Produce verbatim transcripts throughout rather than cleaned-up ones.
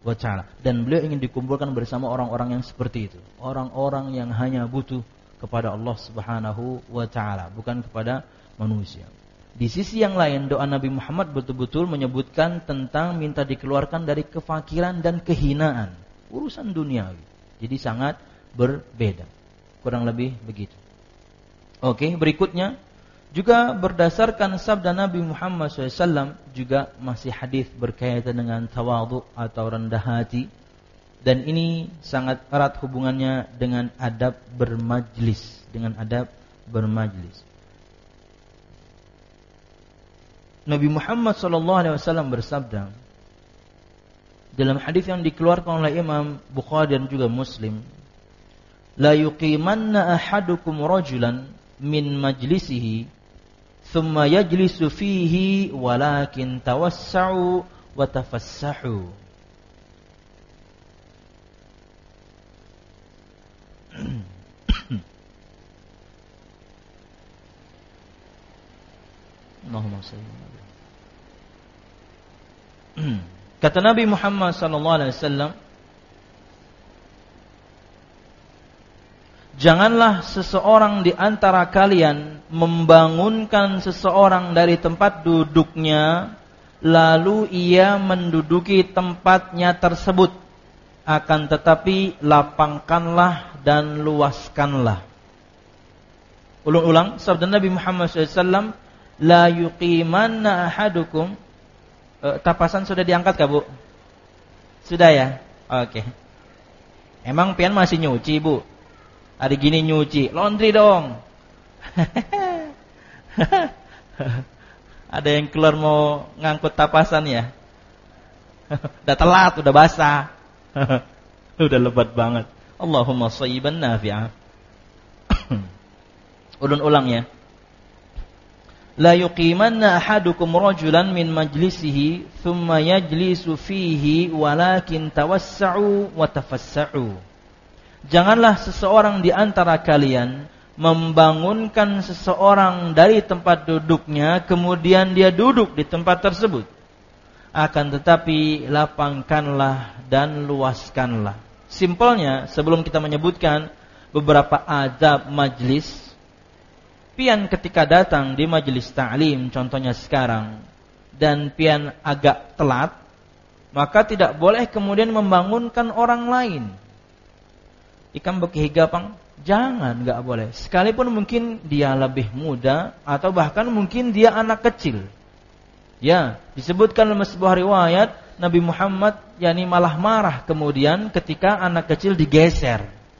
wa ta'ala. Dan beliau ingin dikumpulkan bersama orang-orang yang seperti itu. Orang-orang yang hanya butuh kepada Allah Subhanahu wa ta'ala, bukan kepada manusia. Di sisi yang lain, doa Nabi Muhammad betul-betul menyebutkan tentang minta dikeluarkan dari kefakiran dan kehinaan, urusan duniawi. Jadi sangat berbeda. Kurang lebih begitu. Oke, berikutnya juga berdasarkan sabda Nabi Muhammad shallallahu alaihi wasallam, juga masih hadis berkaitan dengan tawadhu atau rendah hati. Dan ini sangat erat hubungannya dengan adab bermajlis, dengan adab bermajlis. Nabi Muhammad sallallahu alaihi wasallam bersabda dalam hadis yang dikeluarkan oleh Imam Bukhari dan juga Muslim, la yuqimanna ahadukum rajulan min majlisihi thumma yajlisu fihi walakin tawassa'u wa tafassahu. Allahumma salli. Kata Nabi Muhammad sallallahu alaihi wasallam, janganlah seseorang di antara kalian membangunkan seseorang dari tempat duduknya lalu ia menduduki tempatnya tersebut, akan tetapi lapangkanlah dan luaskanlah. Ulang-ulang sabda Nabi Muhammad sallallahu alaihi wasallam, la yuqimanna ahadukum. E, tapasan sudah diangkat kah, Bu? Sudah ya? Oke. Emang pian masih nyuci, Bu? Hari gini nyuci, laundry dong. Ada yang keluar mau ngangkut tapasan ya? Udah telat, udah basah. Udah lebat banget. Allahumma shayyiban nafi'ah. Ulang-ulang ya. La yuqimanna ahadukum rajulan min majlisihi thumma yajlisu fihi walakin tawassa'u wa tafassa'u. Janganlah seseorang di antara kalian membangunkan seseorang dari tempat duduknya kemudian dia duduk di tempat tersebut. Akan tetapi lapangkanlah dan luaskanlah. Simpelnya, sebelum kita menyebutkan beberapa adab majlis, pian ketika datang di majelis ta'lim contohnya sekarang dan pian agak telat, maka tidak boleh kemudian membangunkan orang lain. Ikan bekihigapang, jangan, enggak boleh. Sekalipun mungkin dia lebih muda atau bahkan mungkin dia anak kecil. Ya, disebutkan dalam sebuah riwayat Nabi Muhammad yakni malah marah kemudian ketika anak kecil digeser.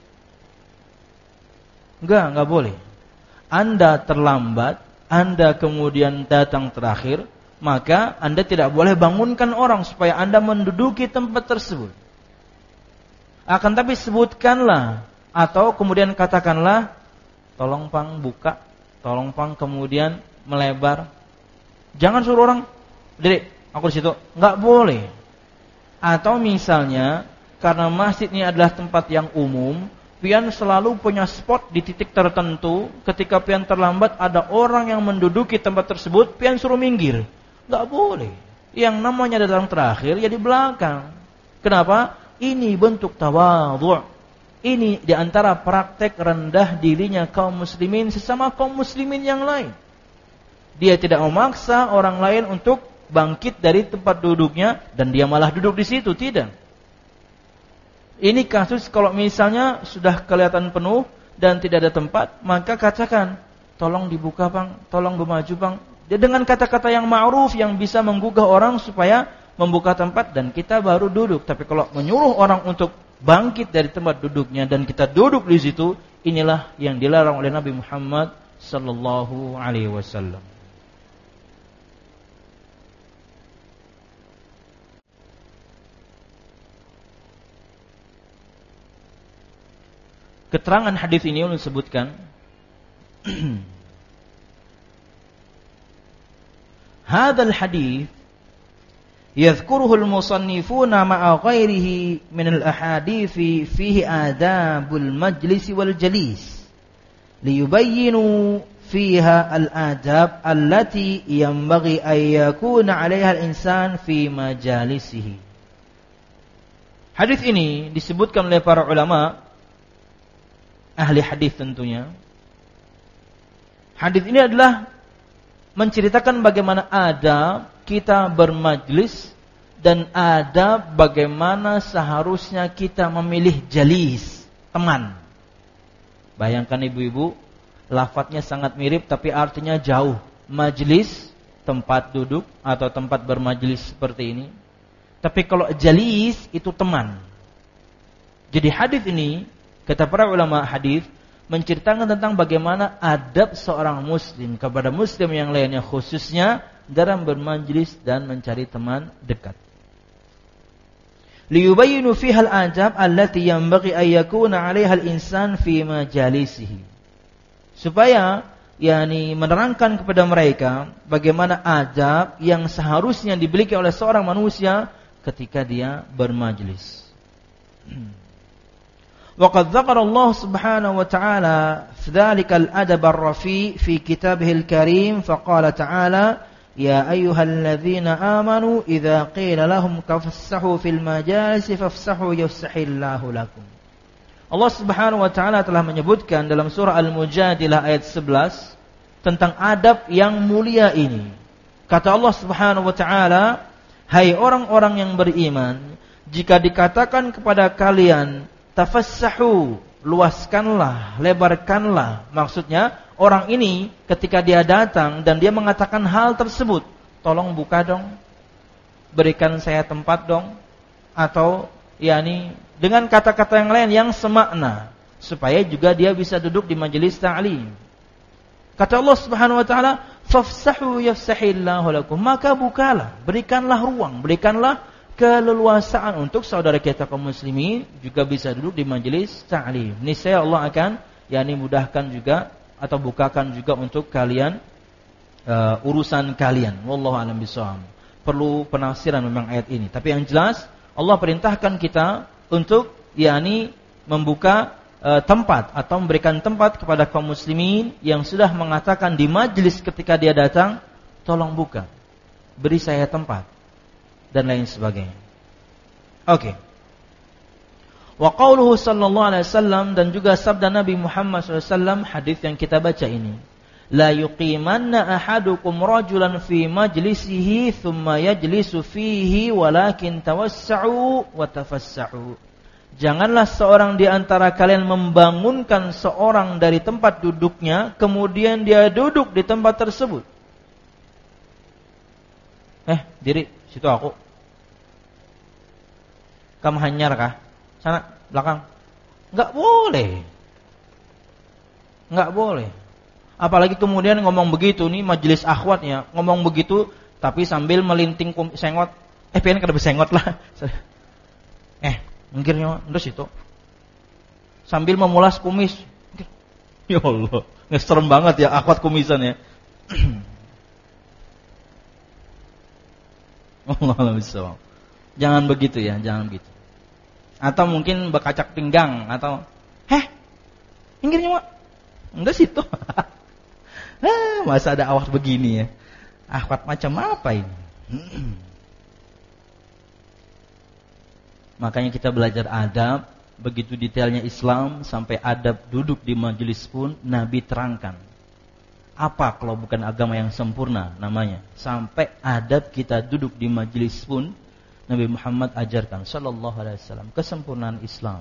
Enggak, enggak boleh. Anda terlambat, Anda kemudian datang terakhir, maka Anda tidak boleh bangunkan orang supaya Anda menduduki tempat tersebut. Akan tapi sebutkanlah atau kemudian katakanlah, tolong pang buka, tolong pang kemudian melebar. Jangan suruh orang, Dek, aku di situ. Enggak boleh. Atau misalnya karena masjid ini adalah tempat yang umum, pian selalu punya spot di titik tertentu. Ketika pian terlambat ada orang yang menduduki tempat tersebut, pian suruh minggir. Enggak boleh. Yang namanya datang terakhir ya di belakang. Kenapa? Ini bentuk tawadhu'. Ini di antara praktek rendah dirinya kaum muslimin sesama kaum muslimin yang lain. Dia tidak memaksa orang lain untuk bangkit dari tempat duduknya dan dia malah duduk di situ, tidak. Ini kasus kalau misalnya sudah kelihatan penuh dan tidak ada tempat, maka katakan, tolong dibuka bang, tolong bermaju bang. Dia dengan kata-kata yang ma'ruf yang bisa menggugah orang supaya membuka tempat dan kita baru duduk. Tapi kalau menyuruh orang untuk bangkit dari tempat duduknya dan kita duduk di situ, inilah yang dilarang oleh Nabi Muhammad sallallahu alaihi wasallam. Keterangan hadis ini ulun sebutkan hadzal hadis yadhkuruhu al-musannifuna ma'a ghairihi min al-ahadithi fihi adabul majlis wal jalis liyubayyinu fiha al-adab allati yanbaghi an yakuna 'alayha al-insan fi majalisihi. Hadis ini disebutkan oleh para ulama ahli hadis tentunya. Hadis ini adalah menceritakan bagaimana adab kita bermajlis dan adab bagaimana seharusnya kita memilih jalis, teman. Bayangkan ibu-ibu, lafadznya sangat mirip tapi artinya jauh. Majlis, tempat duduk atau tempat bermajlis seperti ini. Tapi kalau jalis itu teman. Jadi hadis ini, kata para ulama hadis, menceritakan tentang bagaimana adab seorang muslim kepada muslim yang lainnya, khususnya dalam bermajlis dan mencari teman dekat. Liyubayyinu fiha al-adab allati yanbaghi an yakuna 'alayha al-insan fi majalisihi. Supaya yakni menerangkan kepada mereka bagaimana adab yang seharusnya dimiliki oleh seorang manusia ketika dia bermajlis. Wa qad dzakara Allah Subhanahu wa ta'ala dzalika al-adab ar-rafi' fi kitabih al-karim fa qala ta'ala ya ayyuhalladzina amanu idza qila lahum tafassahu fil majalisi fafsahu yafsahillahu lakum. Allah Subhanahu wa ta'ala telah menyebutkan dalam surah Al-Mujadilah ayat sebelas tentang adab yang mulia ini. Kata Allah Subhanahu wa ta'ala, hai orang-orang yang beriman, jika dikatakan kepada kalian tafassahu, luaskanlah, lebarkanlah. Maksudnya orang ini ketika dia datang dan dia mengatakan hal tersebut, tolong buka dong, berikan saya tempat dong, atau yakni dengan kata-kata yang lain yang semakna, supaya juga dia bisa duduk di majelis ta'lim. Kata Allah Subhanahu wa ta'ala, fafsahu yafsahillahu lakum, maka bukalah, berikanlah ruang, berikanlah keleluasaan untuk saudara kita kaum muslimin juga bisa duduk di majelis ta'lim. Niscaya Allah akan yakni mudahkan juga atau bukakan juga untuk kalian uh, urusan kalian. Wallahu a'lam bishawab. Perlu penafsiran memang ayat ini, tapi yang jelas Allah perintahkan kita untuk yakni membuka e, tempat atau memberikan tempat kepada kaum muslimin yang sudah mengatakan di majlis ketika dia datang, tolong buka, beri saya tempat dan lain sebagainya. Oke. Okay. Wa qauluhu sallallahu alaihi wasallam, dan juga sabda Nabi Muhammad sallallahu alaihi wasallam, hadis yang kita baca ini, la yuqimanna ahadukum rajulan fi majlisihi thumma yajlisu fihi walakin tawassa'u wa tafassa'u. Janganlah seorang di antara kalian membangunkan seorang dari tempat duduknya kemudian dia duduk di tempat tersebut. Eh, diri, situ aku. Kamu hanyar kah? Sana, belakang. Enggak boleh. Enggak boleh. Apalagi kemudian ngomong begitu nih majelis akhwatnya, ngomong begitu tapi sambil melinting kum, sengot. Eh pengen kada bersengot lah. Eh, minggirnya terus itu. Sambil memulas kumis. Ya Allah, ngeserem banget ya akhwat kumisan ya. Allah bisa. Jangan begitu ya, jangan begitu. Atau mungkin berkacak pinggang atau heh, minggirnya mak. Enggak situ. Ah, masa ada awak begini ya? Akhwat macam apa ini? Makanya kita belajar adab, begitu detailnya Islam sampai adab duduk di majelis pun Nabi terangkan. Apa kalau bukan agama yang sempurna namanya? Sampai adab kita duduk di majelis pun Nabi Muhammad ajarkan sallallahu alaihi wasallam, kesempurnaan Islam.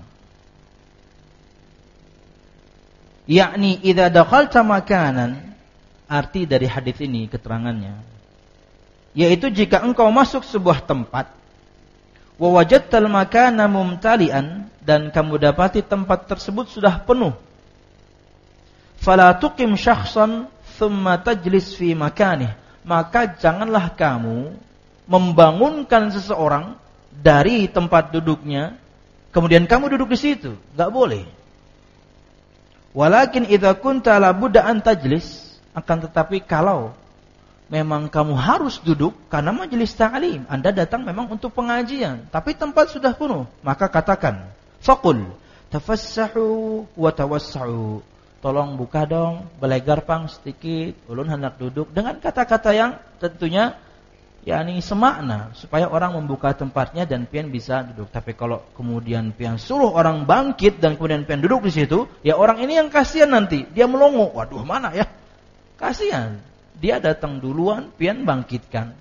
Yakni idza dakhalta makanan, arti dari hadis ini keterangannya, yaitu jika engkau masuk sebuah tempat, wa wajadtal makana mumtalian, dan kamu dapati tempat tersebut sudah penuh, fala tuqim syakhsan thumma tajlis fi makanih, maka janganlah kamu membangunkan seseorang dari tempat duduknya kemudian kamu duduk di situ, enggak boleh. Walakin idza kunta la budda an tajlis, akan tetapi kalau memang kamu harus duduk karena majelis ta'lim, Anda datang memang untuk pengajian, tapi tempat sudah penuh, maka katakan faqul tafassahu wa tawassa'u, tolong buka dong, belegar pang sedikit, ulun hendak duduk, dengan kata-kata yang tentunya yakni semakna supaya orang membuka tempatnya dan pian bisa duduk. Tapi kalau kemudian pian suruh orang bangkit dan kemudian pian duduk di situ, ya orang ini yang kasihan nanti, dia melongo. Waduh, mana ya? Kasihan. Dia datang duluan, pian bangkitkan.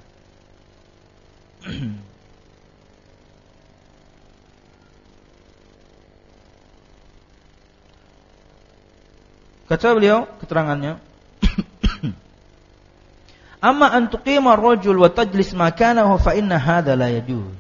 Kata beliau keterangannya, amma an tuqima ar-rajul wa tajlis makanahu fa inna hadha la yajuz.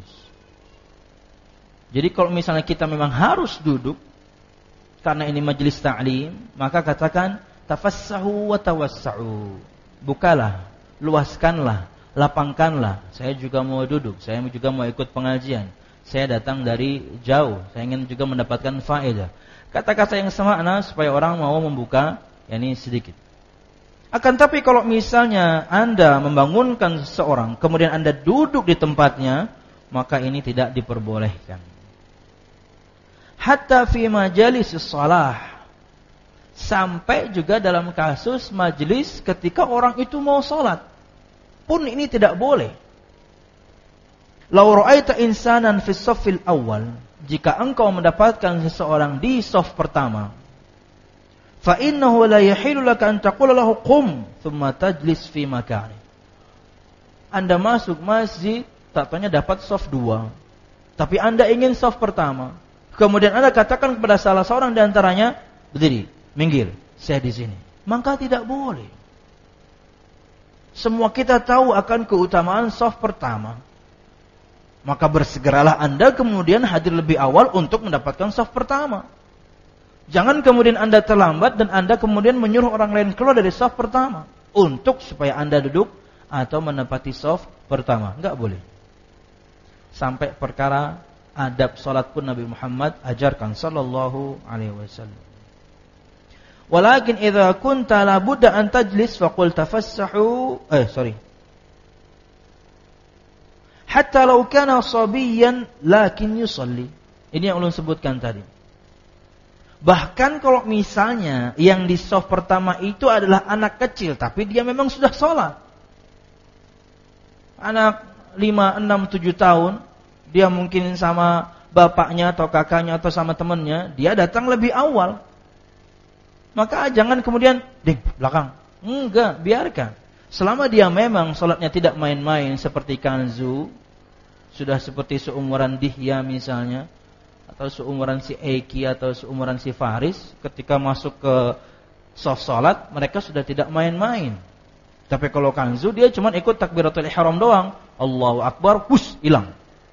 Jadi kalau misalnya kita memang harus duduk karena ini majelis ta'lim, maka katakan tafassahu wa tawassa'u. Bukalah, luaskanlah, lapangkanlah. Saya juga mau duduk, saya juga mau ikut pengajian. Saya datang dari jauh, saya ingin juga mendapatkan faedah. Kata-kata yang semakna supaya orang mau membuka yakni sedikit. Akan tapi kalau misalnya Anda membangunkan seseorang kemudian Anda duduk di tempatnya, maka ini tidak diperbolehkan. Hatta fi majalisis shalah, sampai juga dalam kasus majelis ketika orang itu mau salat pun ini tidak boleh. Lau ra'aita insanan fi shaffil awal, jika engkau mendapatkan seseorang di shaf pertama, fa innahu la yahilu laka an taqula lahu qum thumma tajlis fi makani. Anda masuk masjid, taktanya dapat shaf dua, tapi Anda ingin shaf pertama. Kemudian Anda katakan kepada salah seorang di antaranya, berdiri, minggir, saya di sini. Maka tidak boleh. Semua kita tahu akan keutamaan shaf pertama. Maka bersegeralah Anda kemudian hadir lebih awal untuk mendapatkan shaf pertama. Jangan kemudian Anda terlambat dan Anda kemudian menyuruh orang lain keluar dari shaf pertama untuk supaya Anda duduk atau menempati shaf pertama. Enggak boleh. Sampai perkara adab salat pun Nabi Muhammad ajarkan sallallahu alaihi wasallam. Walakin idza kunta la budda an tajlis faqul tafassahu eh sorry hatta law kana sabiyan lakin yusalli. Ini yang ulun sebutkan tadi. Bahkan kalau misalnya yang di shaf pertama itu adalah anak kecil tapi dia memang sudah sholat. Anak lima, enam, tujuh tahun, dia mungkin sama bapaknya atau kakaknya atau sama temannya, dia datang lebih awal. Maka jangan kemudian ding belakang. Enggak, biarkan. Selama dia memang sholatnya tidak main-main seperti kanzu, sudah seperti seumuran Dihya misalnya, atau seumuran si Eki atau seumuran si Faris, ketika masuk ke shaf salat mereka sudah tidak main-main. Tapi kalau kanzu dia cuma ikut takbiratul ihram doang, Allahu Akbar, hus, hilang.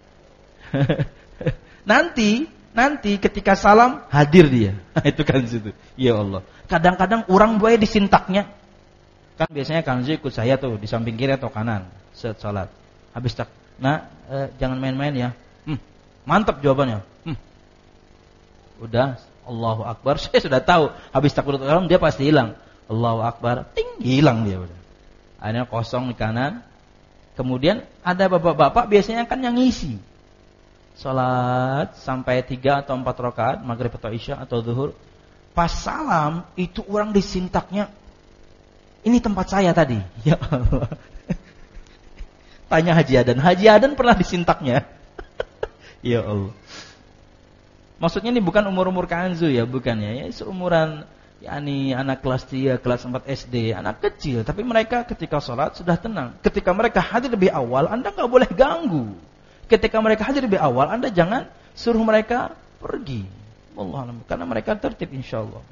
nanti nanti ketika salam hadir dia. Itu kanzu itu. Ya Allah. Kadang-kadang orang buaya disintaknya. Kan biasanya kanzu ikut saya tuh di samping kiri atau kanan saat salat. Habis tak, nah eh, jangan main-main ya. Hmm, mantap jawabannya. Hmm. Udah, Allahu Akbar. Saya sudah tahu habis takbiratul ihram dia pasti hilang. Allahu Akbar, ting, hilang dia udah. Akhirnya kosong di kanan. Kemudian ada bapak-bapak biasanya kan yang ngisi salat sampai tiga atau empat rakaat, maghrib atau isya atau zuhur. Pas salam itu orang disintaknya. Ini tempat saya tadi. Ya Allah. Tanya Haji Adan. Haji Adan pernah disintaknya. Ya Allah. Maksudnya ini bukan umur-umur kanzu ya, bukan ya. Ya seumuran yakni anak kelas tiga, kelas empat S D, anak kecil, tapi mereka ketika sholat sudah tenang. Ketika mereka hadir lebih awal, Anda enggak boleh ganggu. Ketika mereka hadir lebih awal, Anda jangan suruh mereka pergi. Wallahu a'lam, karena mereka tertib insyaallah.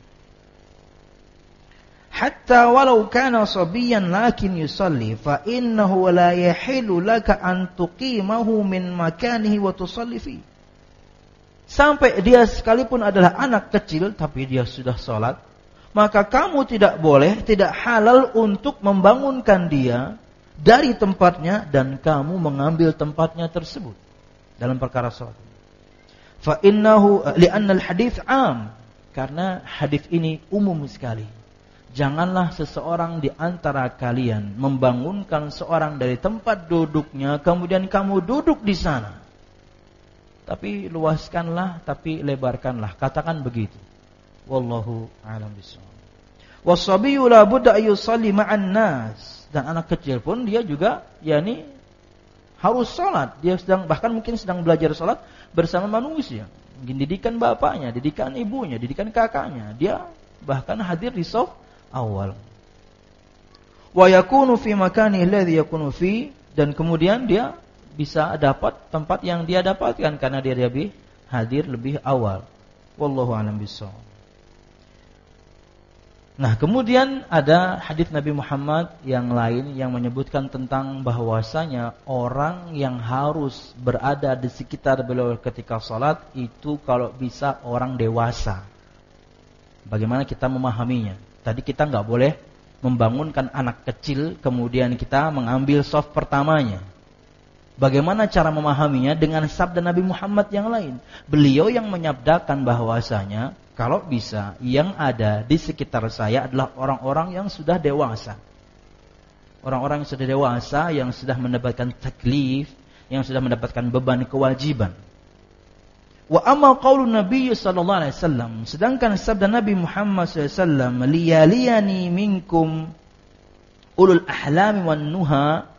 Hatta walau kana sabiyan lakin yusalli fa innahu la yahilu laka an tuqimahu min makanihi wa tusalli fi. Sampai dia sekalipun adalah anak kecil tapi dia sudah salat, maka kamu tidak boleh, tidak halal untuk membangunkan dia dari tempatnya dan kamu mengambil tempatnya tersebut dalam perkara salat. Fa innahu li'anna al-hadits 'am, karena hadis ini umum sekali. Janganlah seseorang di antara kalian membangunkan seorang dari tempat duduknya kemudian kamu duduk di sana. Tapi luaskanlah, tapi lebarkanlah. Katakan begitu. Wallahu a'lam bishawab. Was-sabiyyu la budda ayyusalli ma'an nas. Dan anak kecil pun dia juga yakni harus sholat. Dia sedang bahkan mungkin sedang belajar sholat bersama manusia. Mungkin didikan bapaknya, didikan ibunya, didikan kakaknya. Dia bahkan hadir di shaf awal. Wa yakunu fi makani alladhi yakunu fi, dan kemudian dia bisa dapat tempat yang dia dapatkan karena dia lebih hadir lebih awal. Wallahu a'lam bishawab. Nah, kemudian ada hadis Nabi Muhammad yang lain yang menyebutkan tentang bahwasanya orang yang harus berada di sekitar beliau ketika salat itu kalau bisa orang dewasa. Bagaimana kita memahaminya? Tadi kita enggak boleh membangunkan anak kecil kemudian kita mengambil shaf pertamanya. Bagaimana cara memahaminya? Dengan sabda Nabi Muhammad yang lain. Beliau yang menyabdakan bahwasanya kalau bisa yang ada di sekitar saya adalah orang-orang yang sudah dewasa. Orang-orang yang sudah dewasa, yang sudah mendapatkan taklif, yang sudah mendapatkan beban kewajiban. Wa amma qaulun Nabi sallallahu alaihi wasallam, sedangkan sabda Nabi Muhammad sallallahu alaihi wasallam, liyaliyani minkum ulul ahlami wan nuha,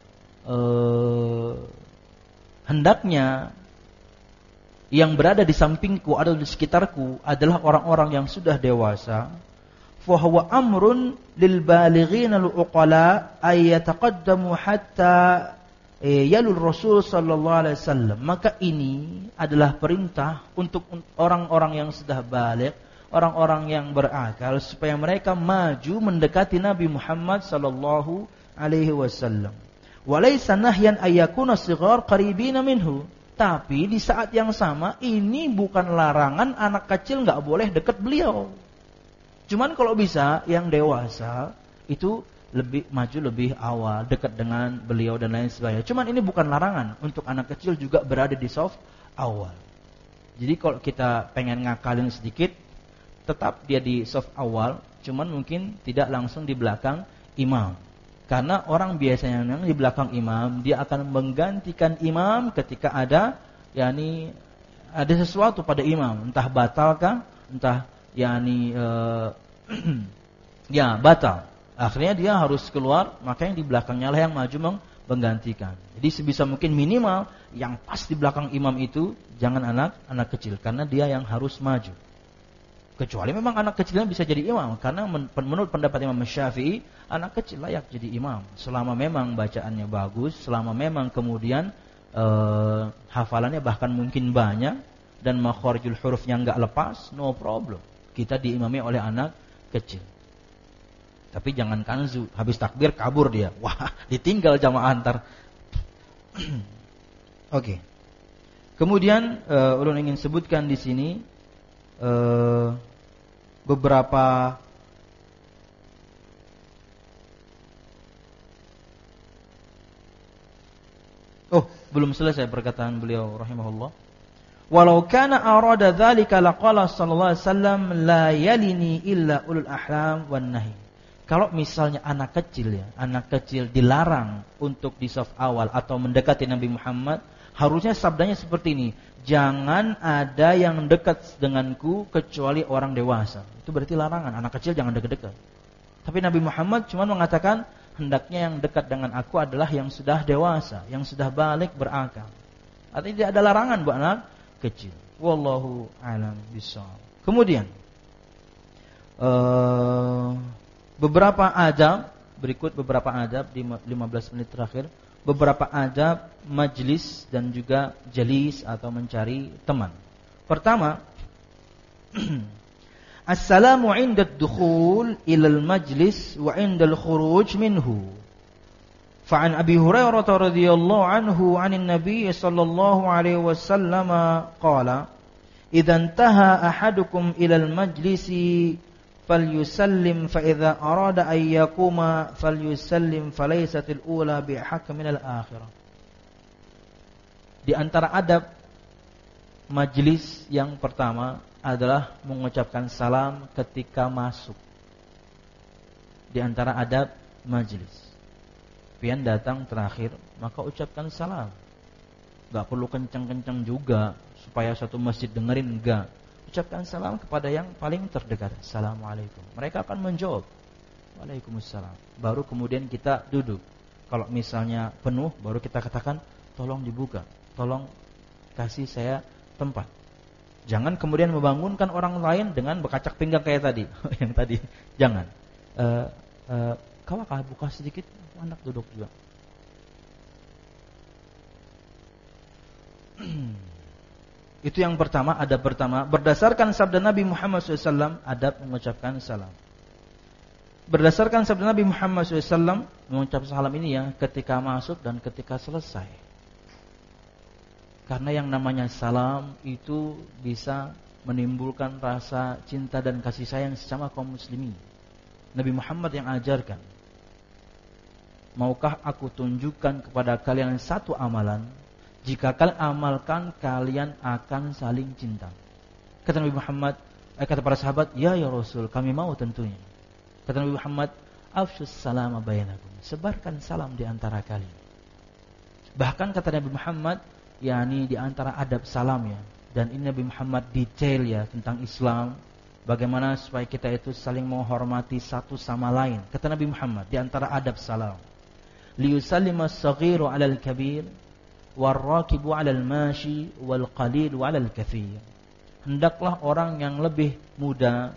uh, hendaknya yang berada di sampingku atau di sekitarku adalah orang-orang yang sudah dewasa. Fa huwa amrun lil balighina al uqala ay yataqaddamu hatta yalul Rasul sallallahu alaihi wasallam. Maka ini adalah perintah untuk orang-orang yang sudah baligh, orang-orang yang berakal supaya mereka maju mendekati Nabi Muhammad sallallahu alaihi wasallam. Wa laysa nahyan ay yakuna shighar qaribina minhu. Tapi di saat yang sama ini bukan larangan anak kecil nggak boleh dekat beliau. Cuman kalau bisa yang dewasa itu lebih maju lebih awal dekat dengan beliau dan lain sebagainya. Cuman ini bukan larangan untuk anak kecil juga berada di shaf awal. Jadi kalau kita pengen ngakalin sedikit, tetap dia di shaf awal, cuman mungkin tidak langsung di belakang imam. Karena orang biasanya yang di belakang imam dia akan menggantikan imam ketika ada yakni ada sesuatu pada imam, entah batalkah, entah yakni uh, ya batal. Akhirnya dia harus keluar, maka yang di belakangnya lah yang maju menggantikan. Jadi sebisa mungkin minimal yang pas di belakang imam itu jangan anak-anak kecil karena dia yang harus maju. Kecuali memang anak kecilnya bisa jadi imam, karena menurut pendapat Imam Syafi'i anak kecil layak jadi imam selama memang bacaannya bagus, selama memang kemudian eh, hafalannya bahkan mungkin banyak dan makharijul hurufnya enggak lepas, no problem. Kita diimami oleh anak kecil. Tapi jangan kanzu, habis takbir kabur dia. Wah, ditinggal jamaah antar. Oke. Okay. Kemudian uh, ulun ingin sebutkan di sini Uh, beberapa Oh, belum selesai perkataan beliau rahimahullah. Walau kana arada dzalika laqala sallallahu alaihi wasallam la yalini illa ulul ahlam wan nahi. Kalau misalnya anak kecil ya, anak kecil dilarang untuk di shaf awal atau mendekati Nabi Muhammad, harusnya sabdanya seperti ini. Jangan ada yang dekat denganku kecuali orang dewasa. Itu berarti larangan, anak kecil jangan dekat-dekat. Tapi Nabi Muhammad cuma mengatakan hendaknya yang dekat dengan aku adalah yang sudah dewasa, yang sudah balik berakal. Artinya tidak ada larangan buat anak kecil. Wallahu a'lam bishawab. Kemudian uh, beberapa adab, berikut beberapa adab di lima belas menit terakhir. Beberapa adab majlis dan juga jalis atau mencari teman. Pertama, assalamu 'inda ad-dukhul ila al-majlis wa 'inda al-khuruj minhu. Fa'an Abi Hurairah radhiyallahu anhu 'anil Nabi sallallahu alaihi wasallam qala, "Idza intaha ahadukum ila al-majlisi falyusallim fa idza arada an yaquma falyusallim falaysatil ula bihaqq minal akhirah." Di antara adab majlis yang pertama adalah mengucapkan salam ketika masuk. Di antara adab majlis, pian datang terakhir maka ucapkan salam. Enggak perlu kencang-kencang juga supaya satu masjid dengerin, enggak. Ucapkan salam kepada yang paling terdekat. Assalamualaikum. Mereka akan menjawab, Waalaikumsalam. Baru kemudian kita duduk. Kalau misalnya penuh, baru kita katakan tolong dibuka, tolong kasih saya tempat. Jangan kemudian membangunkan orang lain dengan berkacak pinggang kayak tadi. Yang tadi, jangan. Uh, uh, Kau akan buka sedikit, anak duduk juga. Itu yang pertama, adab pertama. Berdasarkan sabda Nabi Muhammad shallallahu alaihi wasallam, adab mengucapkan salam. Berdasarkan sabda Nabi Muhammad shallallahu alaihi wasallam, mengucap salam ini ya ketika masuk dan ketika selesai. Karena yang namanya salam itu bisa menimbulkan rasa cinta dan kasih sayang sesama kaum muslimin. Nabi Muhammad yang ajarkan. Maukah aku tunjukkan kepada kalian satu amalan? Jika kalian amalkan, kalian akan saling cinta. Kata Nabi Muhammad, eh, kata para sahabat, ya ya Rasul, kami mau tentunya. Kata Nabi Muhammad, afshus salama bainakum, sebarkan salam di antara kalian. Bahkan kata Nabi Muhammad, yakni di antara adab salamnya, dan ini Nabi Muhammad detail ya tentang Islam, bagaimana supaya kita itu saling menghormati satu sama lain. Kata Nabi Muhammad, di antara adab salam, liyusallima as-saghiru 'alal kabir war-rakibu 'alal mashi wal qalilu 'alal katsir. Hendaklah orang yang lebih muda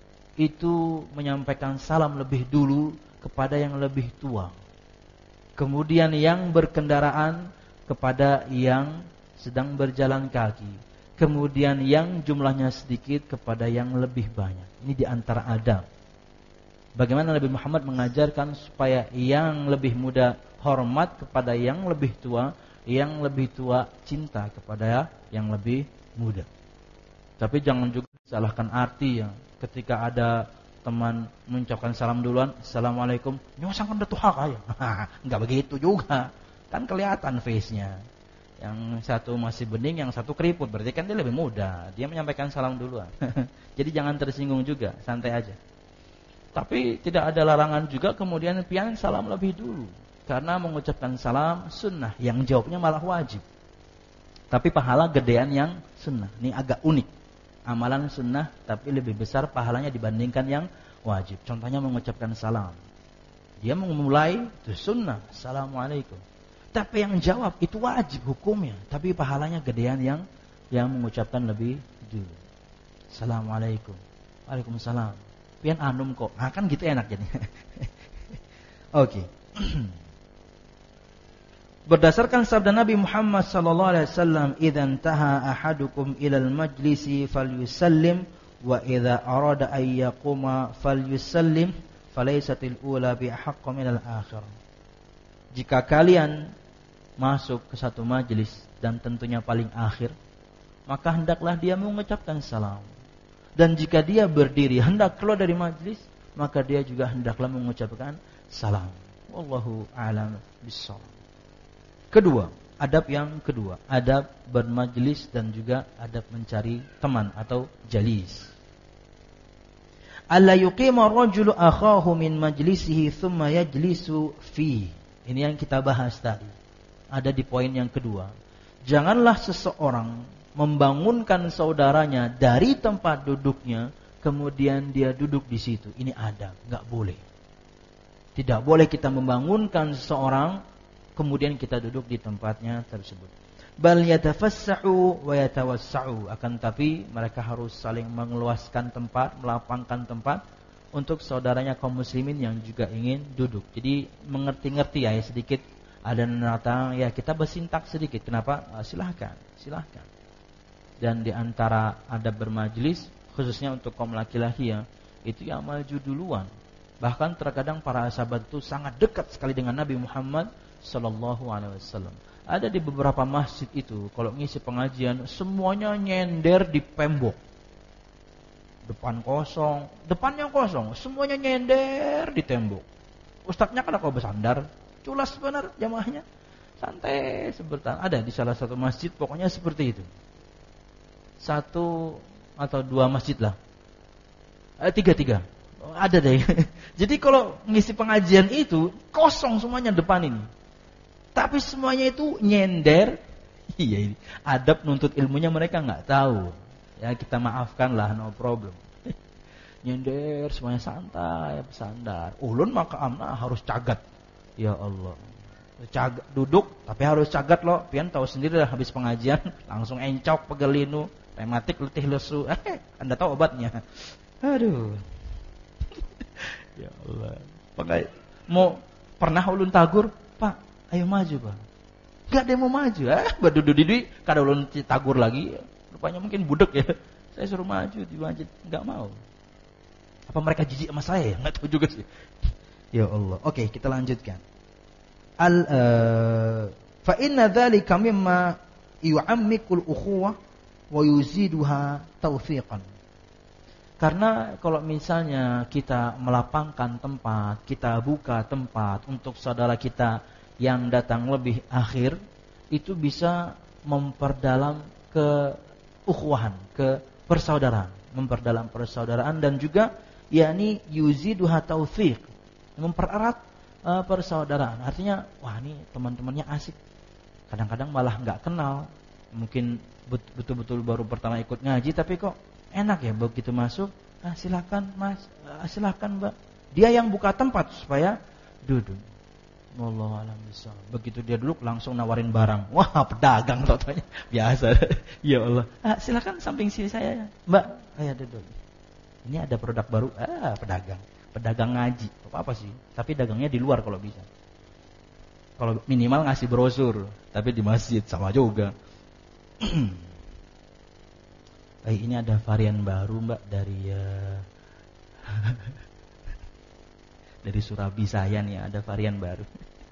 itu menyampaikan salam lebih dulu kepada yang lebih tua. Kemudian yang berkendaraan kepada yang sedang berjalan kaki. Kemudian yang jumlahnya sedikit kepada yang lebih banyak. Ini di antara adab. Bagaimana Nabi Muhammad mengajarkan supaya yang lebih muda hormat kepada yang lebih tua, yang lebih tua cinta kepada yang lebih muda. Tapi jangan juga salahkan arti ya. Ketika ada teman mengucapkan salam duluan, assalamualaikum, nyosang kan tua kaya. Enggak begitu juga. Kan kelihatan face-nya. Yang satu masih bening, yang satu keriput, berarti kan dia lebih muda. Dia menyampaikan salam duluan. Jadi jangan tersinggung juga, santai aja. Tapi tidak ada larangan juga kemudian pian salam lebih dulu. Karena mengucapkan salam sunnah, yang jawabnya malah wajib. Tapi pahala gedean yang sunnah. Ini agak unik. Amalan sunnah tapi lebih besar pahalanya dibandingkan yang wajib. Contohnya mengucapkan salam. Dia memulai itu sunnah, assalamualaikum. Tapi yang jawab itu wajib hukumnya. Tapi pahalanya gedean yang yang mengucapkan lebih dulu. Assalamualaikum. Waalaikumsalam. Pian anum kok. Ah kan gitu enak jadi. Oke. Okay. Berdasarkan sabda Nabi Muhammad sallallahu alaihi wasallam, "Idza intaha ahadukum ilal majlisi falyusallim wa idza arada an yaquma falyusallim falaysatil ula bi ahqqu minal akhir." Jika kalian masuk ke satu majelis dan tentunya paling akhir, maka hendaklah dia mengucapkan salam. Dan jika dia berdiri hendak keluar dari majelis, maka dia juga hendaklah mengucapkan salam. Wallahu a'lam bishawab. Kedua, adab yang kedua, adab bermajelis dan juga adab mencari teman atau jalis. Alla yuqima ar-rajulu akhahu min majlisihi thumma yajlisu fi. Ini yang kita bahas tadi. Ada di poin yang kedua. Janganlah seseorang membangunkan saudaranya dari tempat duduknya, kemudian dia duduk di situ. Ini adab, enggak boleh. Tidak boleh kita membangunkan seseorang, kemudian kita duduk di tempatnya tersebut. Bal yatafassahu wa yatawassa'u. Akan tapi mereka harus saling mengeluaskan tempat, melapangkan tempat untuk saudaranya kaum muslimin yang juga ingin duduk. Jadi mengerti-ngerti ya, ya sedikit ada datang ya kita bersintak sedikit. Kenapa? Ah, silahkan, silahkan. Dan di antara adab bermajlis, khususnya untuk kaum laki-laki ya, itu yang maju duluan. Bahkan terkadang para sahabat itu sangat dekat sekali dengan Nabi Muhammad sallallahu alaihi wasallam. Ada di beberapa masjid itu kalau ngisi pengajian semuanya nyender di tembok. Depan kosong, depannya kosong, semuanya nyender di tembok. Ustadznya kan kalau bersandar, culas benar jamaahnya. Santai sebentar. Ada di salah satu masjid pokoknya seperti itu. Satu atau dua masjid lah. Eh, tiga-tiga. Oh, ada deh. Jadi kalau ngisi pengajian itu kosong semuanya depan ini. Tapi semuanya itu nyender. Iya ini. Adab nuntut ilmunya mereka nggak tahu. Ya kita maafkan lah, no problem. Nyender semuanya santai, bersandar. Ulun maka amna harus cagat. Ya Allah. Cag- duduk tapi harus cagat loh. Pian tahu sendiri lah habis pengajian langsung encok pegelinu, rematik letih lesu. Eh, Anda tahu obatnya. Aduh. Ya Allah. Pakai mau pernah ulun tagur, Pak, ayo maju, Pak. Enggak ada yang mau maju. Ah, berduduk di kada ulun tagur lagi. Rupanya mungkin budek ya. Saya suruh maju di masjid, enggak mau. Apa mereka jijik sama saya? Enggak tahu juga sih. Ya Allah. Oke, kita lanjutkan. Al uh, fa inna dzalika mimma yu'ammikul ukhuwah wa yuziduha tawfiqan. Karena kalau misalnya kita melapangkan tempat, kita buka tempat untuk saudara kita yang datang lebih akhir, itu bisa memperdalam ke ukhuwahan, ke persaudaraan, memperdalam persaudaraan dan juga yakni yuziduha tawfiq, mempererat Uh, persaudaraan. Artinya, wah ini teman-temannya asik. Kadang-kadang malah nggak kenal. Mungkin betul-betul baru pertama ikut ngaji, tapi kok enak ya begitu masuk. Ah, silakan Mas, ah, silakan Mbak. Dia yang buka tempat supaya duduk. Wallahu a'lam bishawab. Begitu dia duduk langsung nawarin barang. Wah, pedagang totalnya. Biasa. Ya Allah. Ah, silakan samping sini saya, Mbak. Ayo duduk. Ini ada produk baru. Ah, pedagang. Pedagang ngaji, apa-apa sih. Tapi dagangnya di luar kalau bisa. Kalau minimal ngasih brosur, tapi di masjid sama juga. Eh, ini ada varian baru Mbak dari uh, dari Surabi saya nih, ada varian baru.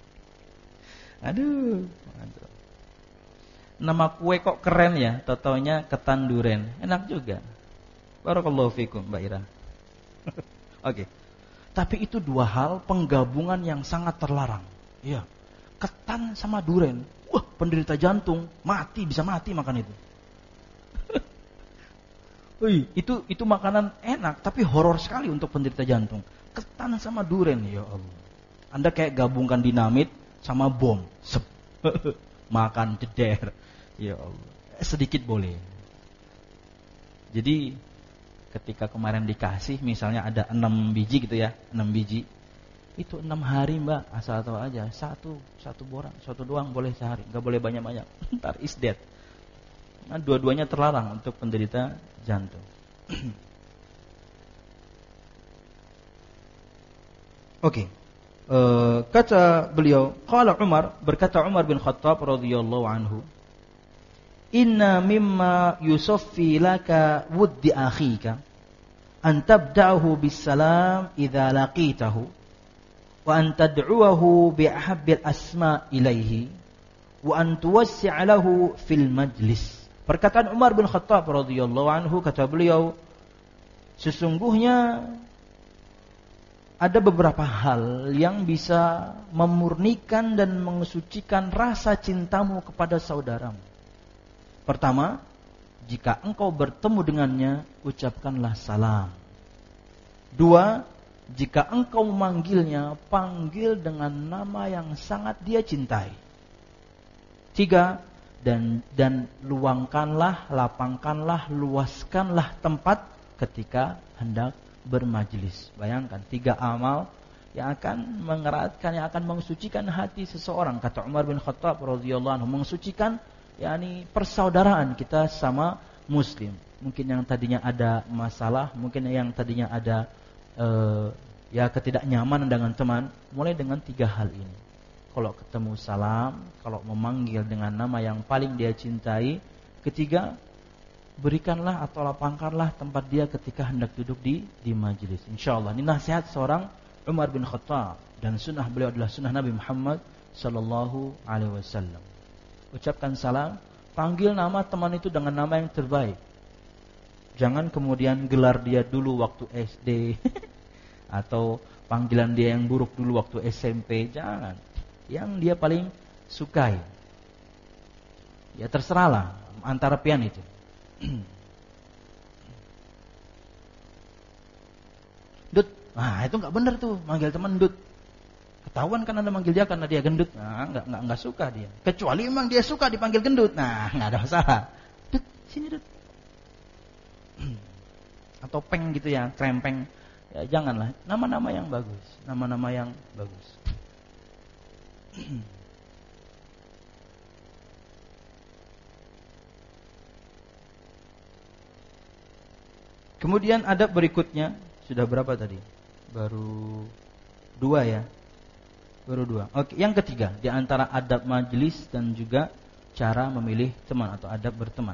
Aduh, mantap. Nama kue kok keren ya, totonya ketan duren. Enak juga. Barakallahu fikum Mbak Ira. Oke. Okay. Tapi itu dua hal penggabungan yang sangat terlarang. Iya. Ketan sama duren. Wah, penderita jantung mati, bisa mati makan itu. Wih, itu itu makanan enak tapi horor sekali untuk penderita jantung. Ketan sama duren, ya Allah. Anda kayak gabungkan dinamit sama bom. Sep. Makan jeder. Ya Allah. Sedikit boleh. Jadi ketika kemarin dikasih misalnya ada enam biji gitu ya, enam biji. Itu enam hari Mbak, asal tahu aja, satu satu borang, satu doang boleh sehari, enggak boleh banyak-banyak. Ntar is dead. Nah, dua-duanya terlarang untuk penderita jantung. Oke. Okay. Uh, kata beliau, qala Umar, berkata Umar bin Khattab radhiyallahu anhu, inna mimma yusaffi laka wuddi akhika an tabda'ahu bis-salam idza laqitahu wa an tad'uahu bi ahabbil asma' ilaihi wa an tuwassi'a lahu fil majlis. Perkataan Umar bin Khattab radhiyallahu anhu, kata beliau, sesungguhnya ada beberapa hal yang bisa memurnikan dan mensucikan rasa cintamu kepada saudaramu. Pertama, jika engkau bertemu dengannya, ucapkanlah salam. Dua, jika engkau memanggilnya, panggil dengan nama yang sangat dia cintai. Tiga, dan dan luangkanlah, lapangkanlah, luaskanlah tempat ketika hendak bermajlis. Bayangkan tiga amal yang akan mengeratkan, yang akan mensucikan hati seseorang. Kata Umar bin Khattab radhiyallahu anhu, mensucikan yakni persaudaraan kita sama muslim. Mungkin yang tadinya ada masalah, mungkin yang tadinya ada uh, ya ketidaknyamanan dengan teman, mulai dengan tiga hal ini. Kalau ketemu salam, kalau memanggil dengan nama yang paling dia cintai. Ketiga, berikanlah atau lapangkanlah tempat dia ketika hendak duduk di di majelis. Insyaallah ini nasihat seorang Umar bin Khattab, dan sunnah beliau adalah sunnah Nabi Muhammad sallallahu alaihi wasallam. Ucapkan salam, panggil nama teman itu dengan nama yang terbaik. Jangan kemudian gelar dia dulu waktu S D atau panggilan dia yang buruk dulu waktu S M P. Jangan. Yang dia paling sukai. Ya terserahlah antara pian itu. Dut. Nah, itu enggak benar tuh, manggil teman Dut. Ketahuan kan Anda manggil dia karena dia gendut. Nah, enggak enggak enggak suka dia. Kecuali memang dia suka dipanggil gendut. Nah, enggak ada masalah. Dut, sini Dut. Atau peng gitu ya, krempeng. Ya janganlah, nama-nama yang bagus, nama-nama yang bagus. Kemudian adab berikutnya, sudah berapa tadi? Baru dua ya. Baru dua. Oke, yang ketiga, di antara adab majlis dan juga cara memilih teman atau adab berteman.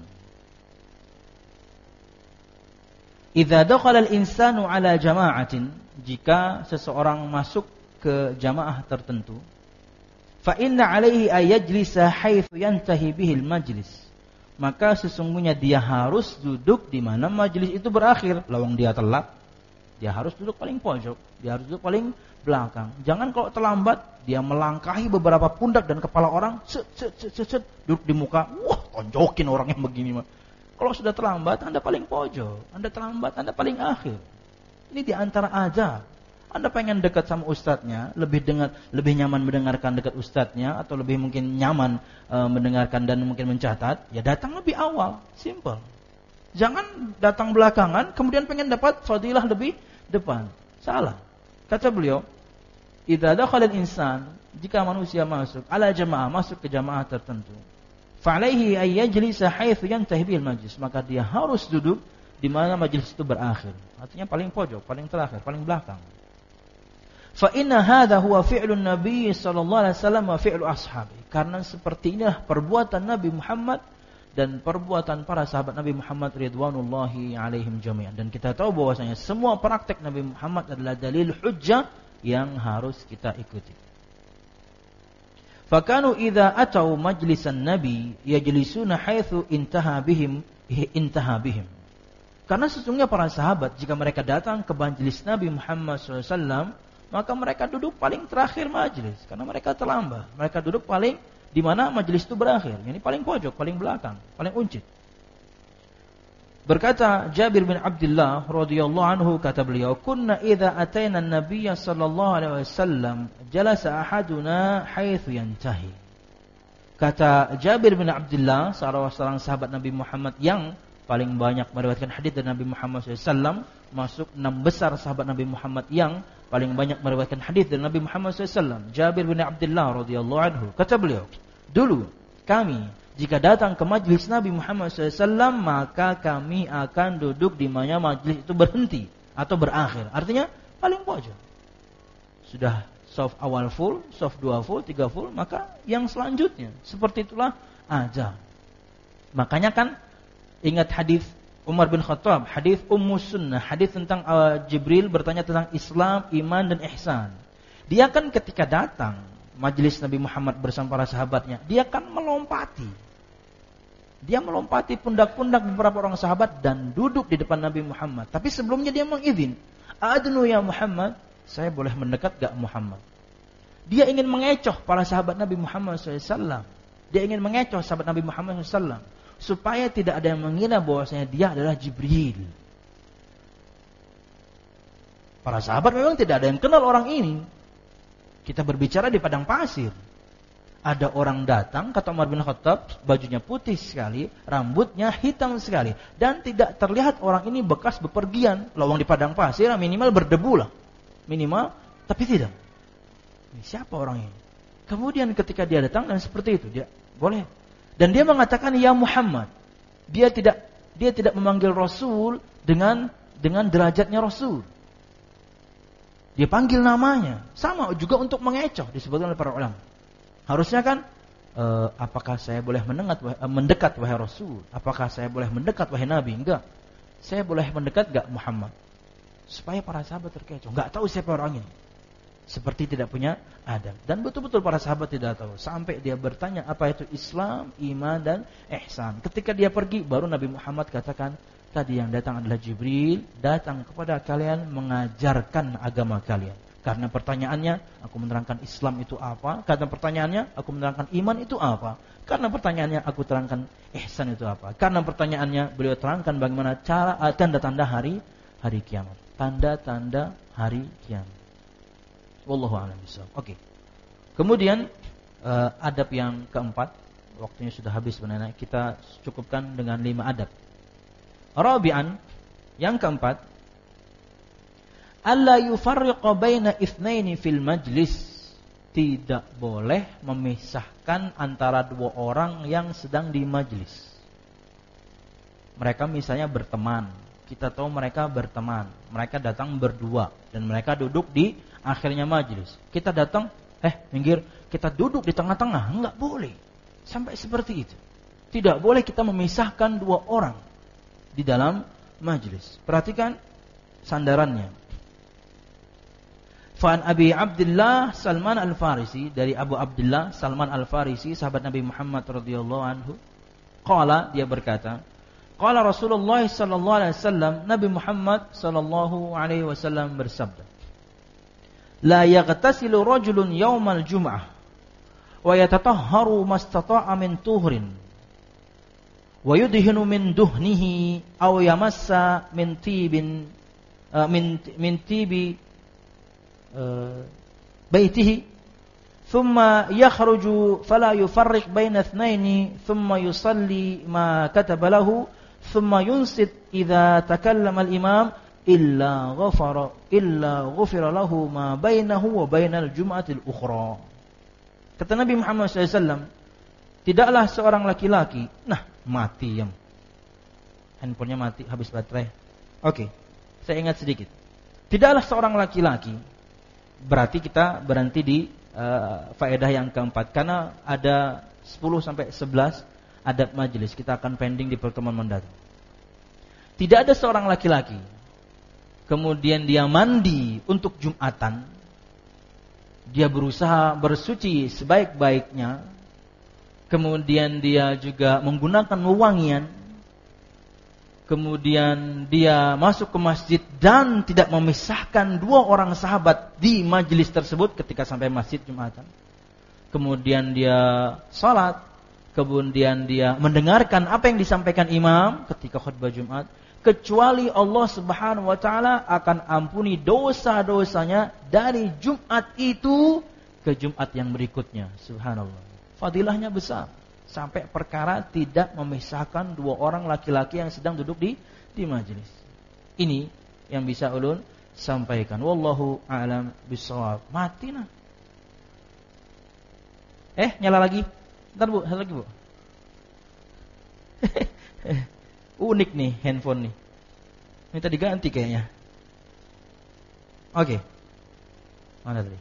Idza dakhala al-insanu ala jama'atin, jika seseorang masuk ke jamaah tertentu, fa inna 'alaihi ay yajlisa haitsu yantahi bihil majlis. Maka sesungguhnya dia harus duduk di mana majlis itu berakhir. Lawang dia telat, dia harus duduk paling pojok, dia harus duduk paling belakang. Jangan kalau terlambat dia melangkahi beberapa pundak dan kepala orang, set set set set, set duduk di muka, wah tonjokin orang yang begini mah. Kalau sudah terlambat, Anda paling pojok. Anda terlambat, Anda paling akhir. Ini di antara adab. Anda pengen dekat sama ustadznya, lebih dengar, lebih nyaman mendengarkan dekat ustadznya, atau lebih mungkin nyaman e, mendengarkan dan mungkin mencatat, ya datang lebih awal. Simple. Jangan datang belakangan, kemudian pengen dapat fadilah lebih depan. Salah. Kata beliau, idza dakhala al-insan, jika manusia masuk ala jamaah, masuk ke jamaah tertentu, fa'alaihi ay yajlisa haitsu yantahi bil majlis, maka dia harus duduk di mana majlis itu berakhir. Artinya paling pojok, paling terakhir, paling belakang. Fa inna hadza huwa fi'lun Nabi sallallahu alaihi wasallam wa fi'lu ashabi. Karena seperti inilah perbuatan Nabi Muhammad dan perbuatan para sahabat Nabi Muhammad ridwanullahi alaihim jami'an. Dan kita tahu bahwasanya semua praktek Nabi Muhammad adalah dalil hujjah yang harus kita ikuti. Fakanu idza atau majlisan nabi yajlisuna haitsu intaha bihim intaha bihim. Karena sesungguhnya para sahabat jika mereka datang ke majelis Nabi Muhammad shallallahu alaihi wasallam, maka mereka duduk paling terakhir majelis karena mereka terlambat. Mereka duduk paling di mana majelis itu berakhir. Ini paling pojok, paling belakang, paling uncit. Berkata Jabir bin Abdullah radhiyallahu anhu, kata beliau, kunna idza ataina an-nabiy sallallahu alaihi wasallam jalasa ahaduna haitsu yantahi. Kata Jabir bin Abdullah, salah seorang sahabat Nabi Muhammad yang paling banyak meriwayatkan hadis dari Nabi Muhammad shallallahu alaihi wasallam, masuk enam besar sahabat Nabi Muhammad yang paling banyak meriwayatkan hadis dari Nabi Muhammad shallallahu alaihi wasallam, Jabir bin Abdullah radhiyallahu anhu. Kata beliau, dulu kami jika datang ke majlis Nabi Muhammad shallallahu alaihi wasallam, maka kami akan duduk di mana majlis itu berhenti atau berakhir. Artinya paling pojok. Sudah saf awal full, saf dua full, tiga full, maka yang selanjutnya. Seperti itulah aja. Makanya kan ingat hadis Umar bin Khattab, hadis Ummu Sunnah, hadis tentang uh, Jibril bertanya tentang Islam, iman dan ihsan. Dia kan ketika datang majelis Nabi Muhammad bersama para sahabatnya, dia kan melompati. Dia melompati pundak-pundak beberapa orang sahabat dan duduk di depan Nabi Muhammad. Tapi sebelumnya dia mengizin, "Adnu ya Muhammad, saya boleh mendekat gak Muhammad?" Dia ingin mengecoh para sahabat Nabi Muhammad shallallahu alaihi wasallam. Dia ingin mengecoh sahabat Nabi Muhammad shallallahu alaihi wasallam supaya tidak ada yang mengira bahwasanya dia adalah Jibril. Para sahabat memang tidak ada yang kenal orang ini. Kita berbicara di padang pasir. Ada orang datang, kata Umar bin Khattab, bajunya putih sekali, rambutnya hitam sekali, dan tidak terlihat orang ini bekas bepergian. Lawang di padang pasir minimal berdebu lah, minimal, tapi tidak. Ini siapa orang ini? Kemudian ketika dia datang dan seperti itu, dia boleh. Dan dia mengatakan ya Muhammad. Dia tidak dia tidak memanggil Rasul dengan dengan derajatnya Rasul. Dia panggil namanya. Sama juga untuk mengecoh, disebutkan oleh para ulama. Harusnya kan, e, apakah saya boleh mendekat, mendekat wahai Rasul? Apakah saya boleh mendekat wahai Nabi? Enggak. Saya boleh mendekat enggak Muhammad? Supaya para sahabat terkecoh. Enggak tahu siapa orang ini. Seperti tidak punya adab. Dan betul-betul para sahabat tidak tahu. Sampai dia bertanya apa itu Islam, iman dan ihsan. Ketika dia pergi, baru Nabi Muhammad katakan, tadi yang datang adalah Jibril, datang kepada kalian mengajarkan agama kalian. Karena pertanyaannya, aku menerangkan Islam itu apa? Karena pertanyaannya, aku menerangkan iman itu apa? Karena pertanyaannya, aku terangkan ihsan itu apa? Karena pertanyaannya, beliau terangkan bagaimana cara tanda-tanda hari hari kiamat. Tanda-tanda hari kiamat. Wallahu a'lam bishawab. Oke. Kemudian uh, adab yang keempat, waktunya sudah habis sebenarnya. Kita cukupkan dengan lima adab. Rabi'an, yang keempat, alla yufarriqa baina itsnaini fil majlis. Tidak boleh memisahkan antara dua orang yang sedang di majlis. Mereka misalnya berteman, kita tahu mereka berteman, mereka datang berdua dan mereka duduk di akhirnya majelis. Kita datang, eh minggir, kita duduk di tengah-tengah, enggak boleh. Sampai seperti itu. Tidak boleh kita memisahkan dua orang di dalam majelis. Perhatikan sandarannya. Fa'an Abi Abdullah Salman Al-Farisi, dari Abu Abdullah Salman Al-Farisi, sahabat Nabi Muhammad radhiyallahu anhu, qala, dia berkata, qala Rasulullah sallallahu alaihi wasallam, Nabi Muhammad sallallahu alaihi wasallam bersabda, la yaghtasilu rajulun yaumal jum'ah wa yatatahharu mastata'a min tuhrin wa yudhinu min duhnihi aw yamassa min tibin uh, min min tibi بيته ثم يخرج فلا يفرق بين اثنين ثم يصلي ما كتب له ثم ينصت إذا تكلم الإمام إلا غفر إلا غفر له ما بينه وبين الجمعة الأخرى. Kata Nabi Muhammad shallallahu alaihi wasallam, tidaklah seorang laki-laki, nah mati ya, handphonenya mati, habis baterai. Oke, saya ingat sedikit. Tidaklah seorang laki-laki, berarti kita berhenti di uh, faedah yang keempat, karena ada sepuluh sampai sebelas adab majelis, kita akan pending di pertemuan mendatang. Tidak ada seorang laki-laki kemudian dia mandi untuk Jumatan, dia berusaha bersuci sebaik-baiknya, kemudian dia juga menggunakan wewangian, kemudian dia masuk ke masjid dan tidak memisahkan dua orang sahabat di majelis tersebut ketika sampai masjid Jumatan. Kemudian dia salat, kemudian dia mendengarkan apa yang disampaikan imam ketika khutbah Jumat, kecuali Allah Subhanahu wa taala akan ampuni dosa-dosanya dari Jumat itu ke Jumat yang berikutnya. Subhanallah. Fadilahnya besar. Sampai perkara tidak memisahkan dua orang laki-laki yang sedang duduk di di majelis. Ini yang bisa ulun sampaikan. Wallahu a'lam bishawab. Mati nah. Eh, nyala lagi. Bentar Bu, nyala lagi Bu. Unik nih handphone nih. Minta diganti kayaknya. Oke. Mana tadi?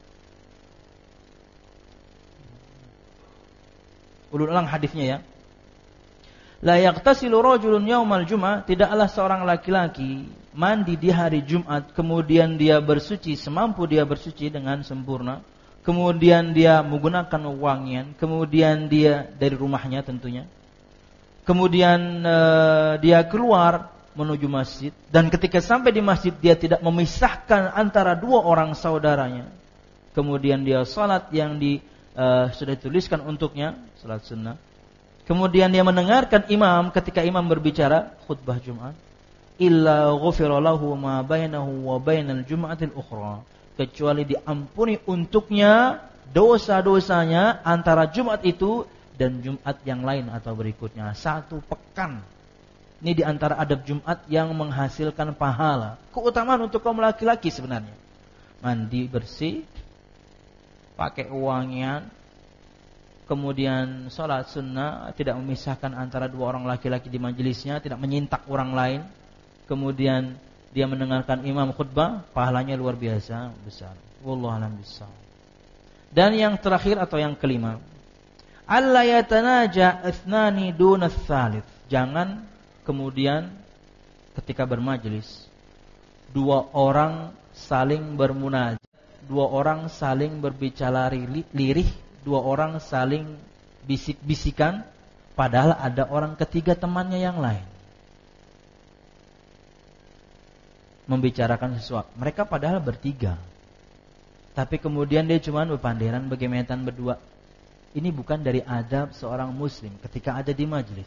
Ulang hadisnya ya. La yaghtasilu rajulun yaumal jum'ah, tidaklah seorang laki-laki mandi di hari Jumat kemudian dia bersuci semampu dia bersuci dengan sempurna, kemudian dia menggunakan wangian, kemudian dia dari rumahnya tentunya, kemudian uh, dia keluar menuju masjid, dan ketika sampai di masjid dia tidak memisahkan antara dua orang saudaranya, kemudian dia salat yang di uh, sudah dituliskan untuknya, salat sunnah. Kemudian dia mendengarkan imam ketika imam berbicara khutbah Jumat. Illa ghufira lahu ma bainahu wa bainal jum'atil ukhra. Kecuali diampuni untuknya dosa-dosanya antara Jumat itu dan Jumat yang lain atau berikutnya. Satu pekan. Ini di antara adab Jumat yang menghasilkan pahala. Keutamaan untuk kaum laki-laki sebenarnya. Mandi bersih, pakai wangian, kemudian sholat sunnah, tidak memisahkan antara dua orang laki-laki di majelisnya, tidak menyintak orang lain. Kemudian dia mendengarkan imam khutbah, pahalanya luar biasa besar. Wallahu a'lam bishawab. Dan yang terakhir atau yang kelima, alla yatanaja ithnani duna tsalits. Jangan kemudian ketika bermajelis dua orang saling bermunajat, dua orang saling berbicara lirih, dua orang saling bisik-bisikan, padahal ada orang ketiga temannya yang lain membicarakan sesuatu. Mereka padahal bertiga, tapi kemudian dia cuma berpandiran bergemetan berdua. Ini bukan dari adab seorang muslim ketika ada di majelis.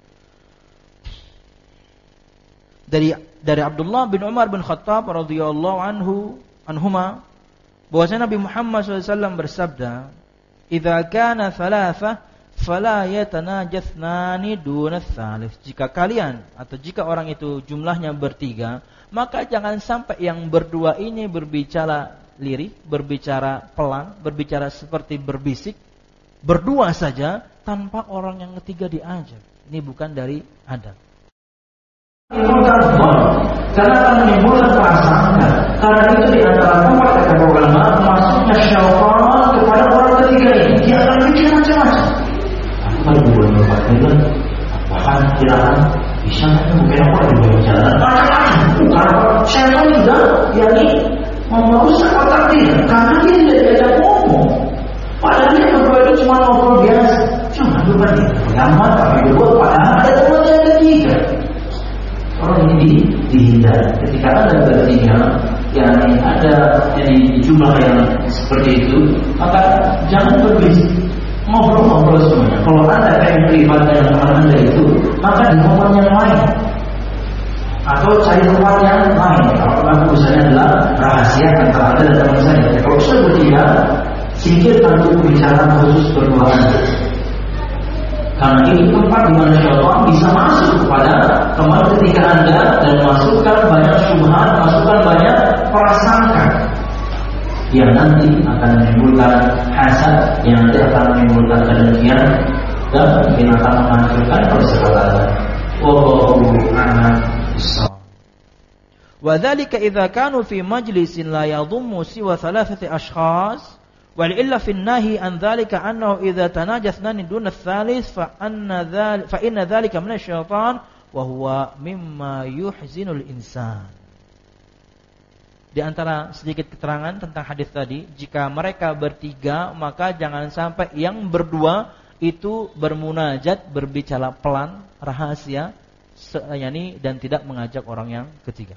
Dari dari Abdullah bin Umar bin Khattab radhiyallahu anhu anhuma, bahwasanya Nabi Muhammad shallallahu alaihi wasallam bersabda, idza kana thalatha fala yatanajatsnani duna tsalits. Jika kalian atau jika orang itu jumlahnya bertiga, maka jangan sampai yang berdua ini berbicara lirih, berbicara pelan, berbicara seperti berbisik, berdua saja tanpa orang yang ketiga diajak. Ini bukan dari adab. menimbulkan dhon, karena akan menimbulkan prasangka. Karena itu di antara tempat kata ulama masuknya syaitan kepada orang ketiga ini, dia akan bikin macam-macam. Aku kan boleh berpikir, bahkan kirakan bisa mungkin aku ada di jalan macam-macam. Karena syaitan juga, yakni merusak otak dia, karena dia tidak diajak ngomong. Padahal dia berdua itu cuma ngobrol biasa, cuma lupa dia pertama tapi kedua padahal ada teman yang ketiga. Orang ini dihindari. Ketika ada bertiga, yakni ada yang jumlah yang seperti itu, maka jangan berbisik, ngobrol-ngobrol semuanya. Kalau anda pengen privat dengan teman anda itu, maka di momen yang lain atau cari tempat yang lain. Kalau memang urusannya adalah rahasia antara anda dan teman saya. Kalau sudah bertiga, singkirkan untuk pembicaraan khusus berdua anda. Karena ini tempat di mana syaitan bisa masuk kepada teman ketika anda dan masukkan banyak syubhat, masukkan banyak prasangka yang nanti akan menimbulkan hasad, yang nanti akan menimbulkan kedengkian dan mungkin akan menghancurkan persahabatan. Wallahu a'lam bishawab. Wa dzalika idza kanu fi majlisin la yadhummu siwa thalathati ashkhas ولإلا في النهي عن ذلك أنه إذا تناجى اثنان دون الثالث فأن ذلك فإن ذلك من الشيطان وهو مما يحزن الإنسان. Di antara sedikit keterangan tentang hadis tadi, jika mereka bertiga maka jangan sampai yang berdua itu bermunajat, berbicara pelan, rahasia, yakni dan tidak mengajak orang yang ketiga.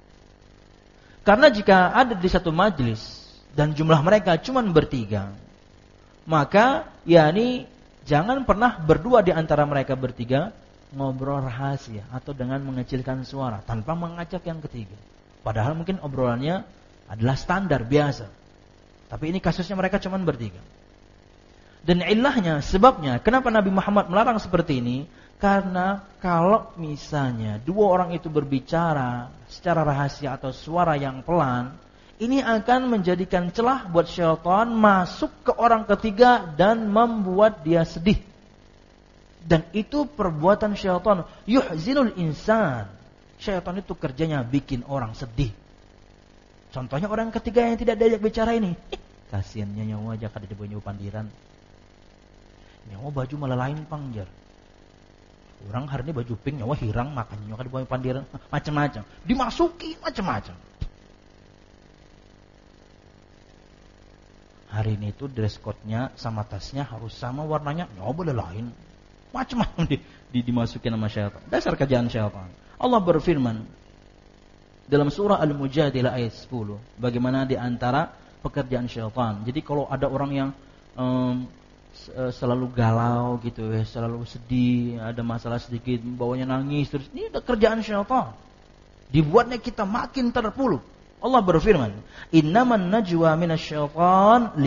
Karena jika ada di satu majlis dan jumlah mereka cuma bertiga, maka yakni jangan pernah berdua di antara mereka bertiga ngobrol rahasia atau dengan mengecilkan suara tanpa mengajak yang ketiga. Padahal mungkin obrolannya adalah standar biasa, tapi ini kasusnya mereka cuma bertiga. Dan ilahnya, sebabnya kenapa Nabi Muhammad melarang seperti ini, karena kalau misalnya dua orang itu berbicara secara rahasia atau suara yang pelan, ini akan menjadikan celah buat syaitan masuk ke orang ketiga dan membuat dia sedih. Dan itu perbuatan syaitan, yuhzinul insan. Syaitan itu kerjanya bikin orang sedih. Contohnya orang ketiga yang tidak diajak bicara ini. Kasiannya nyawa aja kada dibawa pandiran. Nyawa baju malah lain pangjar. Orang hari ini baju pink, nyawa hirang, makanya nyawa kada dibawa pandiran. Macam-macam. Dimasuki macam-macam. Hari ini itu dress code-nya sama tasnya harus sama warnanya, nyawa boleh lain. Macam-macam di, di, dimasukin sama syaitan. Dasar kerjaan syaitan. Allah berfirman dalam surah Al-Mujadilah ayat sepuluh, bagaimana di antara pekerjaan syaitan. Jadi kalau ada orang yang um, selalu galau gitu ya, selalu sedih, ada masalah sedikit, bawanya nangis terus, ini udah kerjaan syaitan. Dibuatnya kita makin terpuruk. Allah berfirman, "Innaman najwa minasyaitan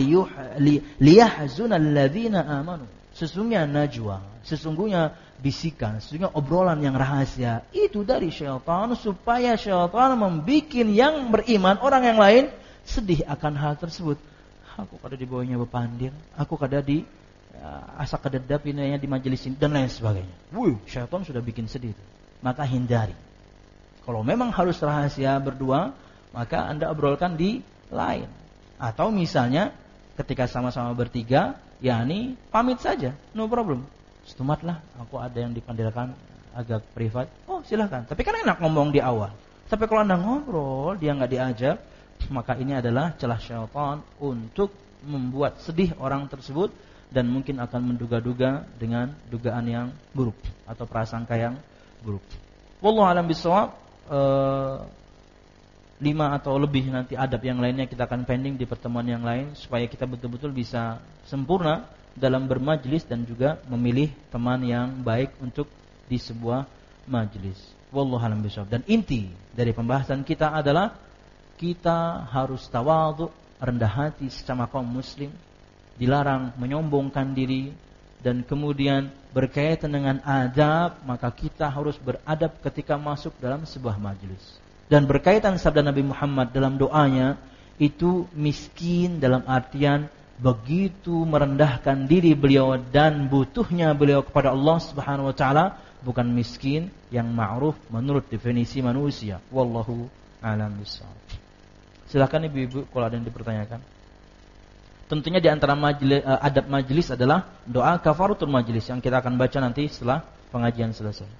liyahzuna alladzina amanu." Sesungguhnya najwa, sesungguhnya bisikan, sesungguhnya obrolan yang rahasia itu dari syaitan supaya syaitan membuat yang beriman, orang yang lain sedih akan hal tersebut. Aku kada dibawanya bepandir, aku kada di uh, asa kededap ini di majelis ini dan lain sebagainya. Wuh, syaitan sudah bikin sedih itu. Maka hindari. Kalau memang harus rahasia berdua, maka Anda obrolkan di lain. Atau misalnya ketika sama-sama bertiga, yakni pamit saja, no problem. Setumatlah, aku ada yang dipandirkan agak privat. Oh silahkan. Tapi kan enak ngomong di awal. Tapi kalau Anda ngobrol, dia nggak diajak, maka ini adalah celah syaitan untuk membuat sedih orang tersebut dan mungkin akan menduga-duga dengan dugaan yang buruk atau prasangka yang buruk. Wallahu a'lam bishawab. Uh, lima atau lebih nanti adab yang lainnya kita akan pending di pertemuan yang lain supaya kita betul-betul bisa sempurna dalam bermajlis dan juga memilih teman yang baik untuk di sebuah majlis. Wallahu a'lam bishawab. Dan inti dari pembahasan kita adalah kita harus tawadhu, rendah hati sesama kaum muslim, dilarang menyombongkan diri, dan kemudian berkaitan dengan adab, maka kita harus beradab ketika masuk dalam sebuah majlis. Dan berkaitan sabda Nabi Muhammad dalam doanya, itu miskin dalam artian begitu merendahkan diri beliau dan butuhnya beliau kepada Allah Subhanahu wa taala, bukan miskin yang ma'ruf menurut definisi manusia. Wallahu a'lam bishawab. Silakan ibu-ibu kalau ada yang dipertanyakan. Tentunya di antara majlis, uh, adab majelis adalah doa kafaratul majelis yang kita akan baca nanti setelah pengajian selesai.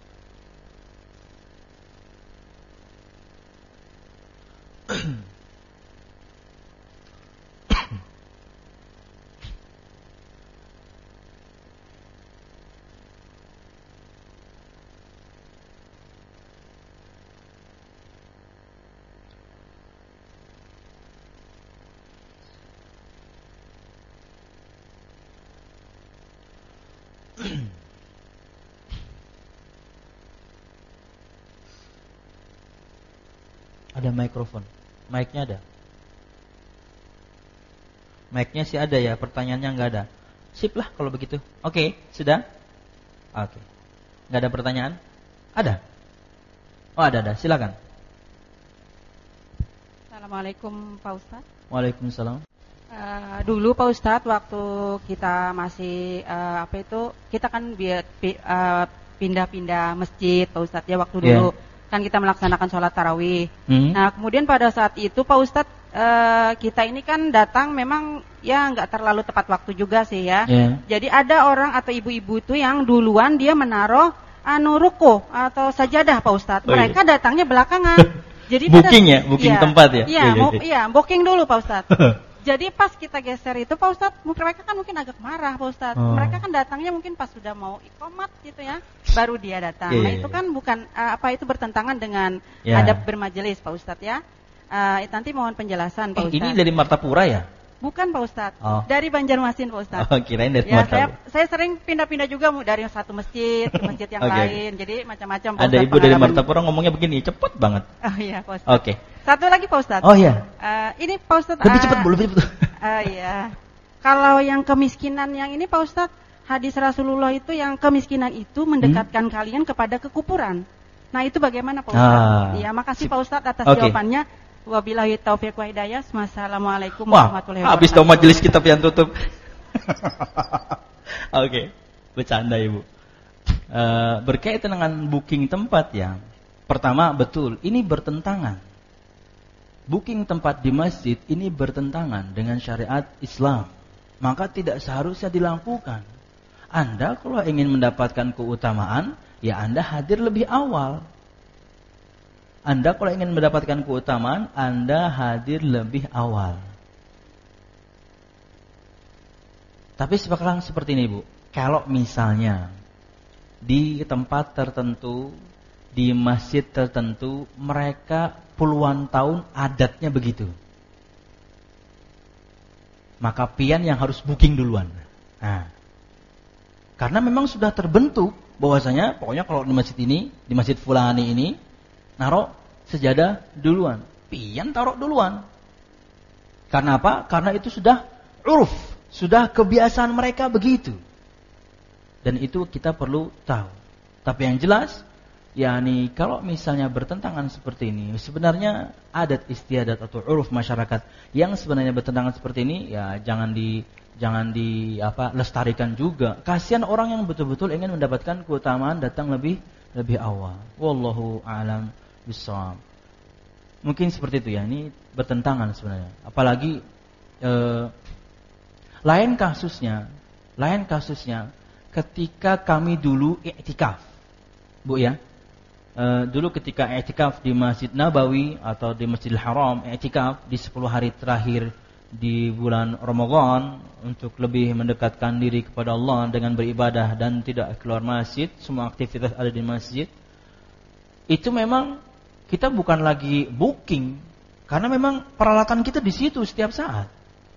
Ada mikrofon. Mic-nya ada. Mic-nya sih ada ya, pertanyaannya enggak ada. Sip lah kalau begitu. Oke, sudah? Oke. Enggak ada pertanyaan? Ada? Oh, ada ada. Silakan. Assalamualaikum Pak Ustadz. Waalaikumsalam. Uh, dulu Pak Ustadz waktu kita masih uh, apa itu kita kan biar uh, pindah-pindah masjid Pak Ustadz ya waktu dulu yeah. Kan kita melaksanakan sholat tarawih. Hmm. Nah kemudian pada saat itu Pak Ustadz uh, kita ini kan datang memang ya nggak terlalu tepat waktu juga sih ya. Yeah. Jadi ada orang atau ibu-ibu itu yang duluan dia menaruh anu ruko atau sajadah Pak Ustadz. Mereka oh, iya. datangnya belakangan. Jadi booking pada, ya, booking ya, tempat ya. Iya, ya, ya, ya, booking dulu Pak Ustadz. Jadi pas kita geser itu Pak Ustadz, mereka kan mungkin agak marah Pak Ustadz. Oh. Mereka kan datangnya mungkin pas sudah mau iqamat gitu ya, baru dia datang. Yeah, nah itu kan bukan uh, apa itu bertentangan dengan yeah. adab bermajelis Pak Ustadz ya. Uh, nanti mohon penjelasan Pak Ustadz. Eh, ini dari Martapura ya? Bukan Pak Ustadz, oh. dari Banjarmasin Pak Ustadz. Oh, kirain dari ya, Martapura. Saya, saya sering pindah-pindah juga dari satu masjid ke masjid yang okay. lain. Jadi macam-macam Pak Ustadz. Ada ibu dari Martapura ngomongnya begini, cepet banget. Oh iya Pak Ustadz. Oke. Okay. Satu lagi Pak Ustadz. Oh iya. Uh, ini Pak Ustadz. Lebih uh, cepat, lebih cepat. Uh, iya. Kalau yang kemiskinan yang ini Pak Ustadz, hadis Rasulullah itu yang kemiskinan itu mendekatkan hmm? kalian kepada kekufuran. Nah itu bagaimana Pak Ustadz? Iya, ah. makasih Pak Ustadz atas okay. jawabannya. Wabillahi taufiq wa hidayah. Wassalamualaikum warahmatullahi wabarakatuh. Habis tahu majelis kita yang tutup. Oke, okay. Bercanda Ibu. Uh, berkaitan dengan booking tempat ya. Pertama betul, ini bertentangan. Booking tempat di masjid ini bertentangan dengan syariat Islam. Maka tidak seharusnya dilakukan. Anda kalau ingin mendapatkan keutamaan, ya Anda hadir lebih awal. Anda kalau ingin mendapatkan keutamaan, Anda hadir lebih awal. Tapi sekarang seperti ini Bu, kalau misalnya di tempat tertentu, di masjid tertentu, mereka puluhan tahun adatnya begitu, maka pian yang harus booking duluan. Nah, karena memang sudah terbentuk bahwasanya pokoknya kalau di masjid ini, di masjid fulani ini, naruh sejadah duluan, pian taruh duluan. Karena apa? Karena itu sudah uruf, sudah kebiasaan mereka begitu. Dan itu kita perlu tahu. Tapi yang jelas, yakni kalau misalnya bertentangan seperti ini, sebenarnya adat istiadat atau uruf masyarakat yang sebenarnya bertentangan seperti ini, ya jangan di jangan di apa lestarikan juga. Kasihan orang yang betul-betul ingin mendapatkan keutamaan datang lebih lebih awal. Wallahu a'lam bishawab. Mungkin seperti itu ya, ini bertentangan sebenarnya. Apalagi eh, lain kasusnya, lain kasusnya ketika kami dulu i'tikaf. Bu ya. Eh, dulu ketika i'tikaf di Masjid Nabawi atau di Masjidil Haram, i'tikaf di sepuluh hari terakhir di bulan Ramadan untuk lebih mendekatkan diri kepada Allah dengan beribadah dan tidak keluar masjid, semua aktivitas ada di masjid. Itu memang kita bukan lagi booking, karena memang peralatan kita di situ setiap saat.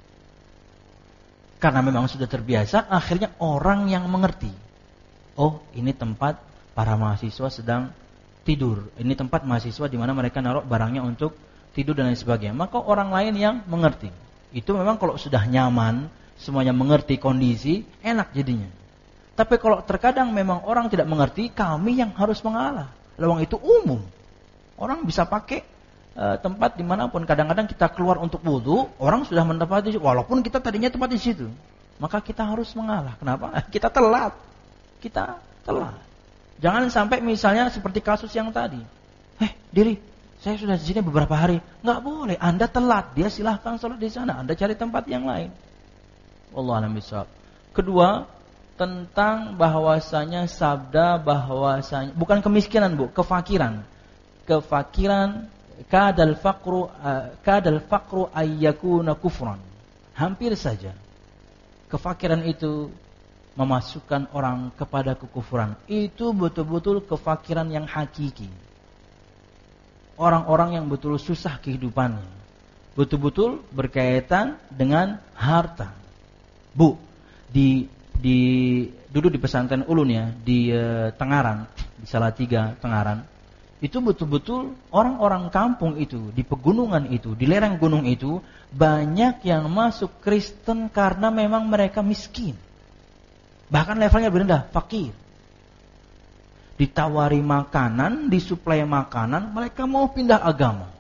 Karena memang sudah terbiasa, akhirnya orang yang mengerti. Oh, ini tempat para mahasiswa sedang tidur. Ini tempat mahasiswa di mana mereka naruh barangnya untuk tidur dan lain sebagainya. Maka orang lain yang mengerti. Itu memang kalau sudah nyaman, semuanya mengerti kondisi, enak jadinya. Tapi kalau terkadang memang orang tidak mengerti, kami yang harus mengalah. Lawang itu umum. Orang bisa pakai uh, tempat dimanapun. Kadang-kadang kita keluar untuk wudu, orang sudah mendapati, walaupun kita tadinya tempat di situ. Maka kita harus mengalah. Kenapa? Kita telat. Kita telat. Jangan sampai misalnya seperti kasus yang tadi. Eh, diri, saya sudah di sini beberapa hari. Nggak boleh, Anda telat. Dia silahkan sholat di sana. Anda cari tempat yang lain. Wallahu a'lam bishawab. Kedua, tentang bahwasanya sabda bahwasanya bukan kemiskinan, Bu, kefakiran. Kefakiran kadal faqru uh, kadal faqru ayyakuna kufran. Hampir saja kefakiran itu memasukkan orang kepada kekufuran. Itu betul-betul kefakiran yang hakiki. Orang-orang yang betul susah kehidupannya, betul-betul berkaitan dengan harta. Bu, di di duduk di pesantren Ulun ya, di uh, Tengaran, di Salatiga, Tengaran. Itu betul-betul orang-orang kampung itu, di pegunungan itu, di lereng gunung itu, banyak yang masuk Kristen karena memang mereka miskin. Bahkan levelnya lebih rendah, fakir. Ditawari makanan, disuplai makanan, mereka mau pindah agama.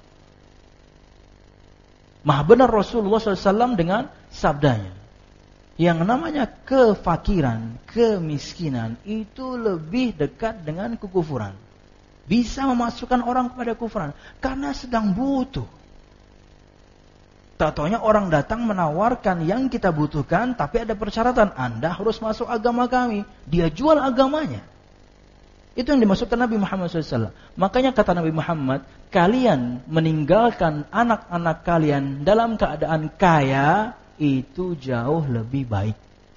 Maha benar Rasulullah shallallahu alaihi wasallam dengan sabdanya. Yang namanya kefakiran, kemiskinan itu lebih dekat dengan kekufuran. Bisa memasukkan orang kepada kufuran karena sedang butuh. Tak taunya orang datang menawarkan yang kita butuhkan, tapi ada persyaratan, Anda harus masuk agama kami. Dia jual agamanya. Itu yang dimaksudkan Nabi Muhammad shallallahu alaihi wasallam. Makanya kata Nabi Muhammad, kalian meninggalkan anak-anak kalian dalam keadaan kaya, itu jauh lebih baik.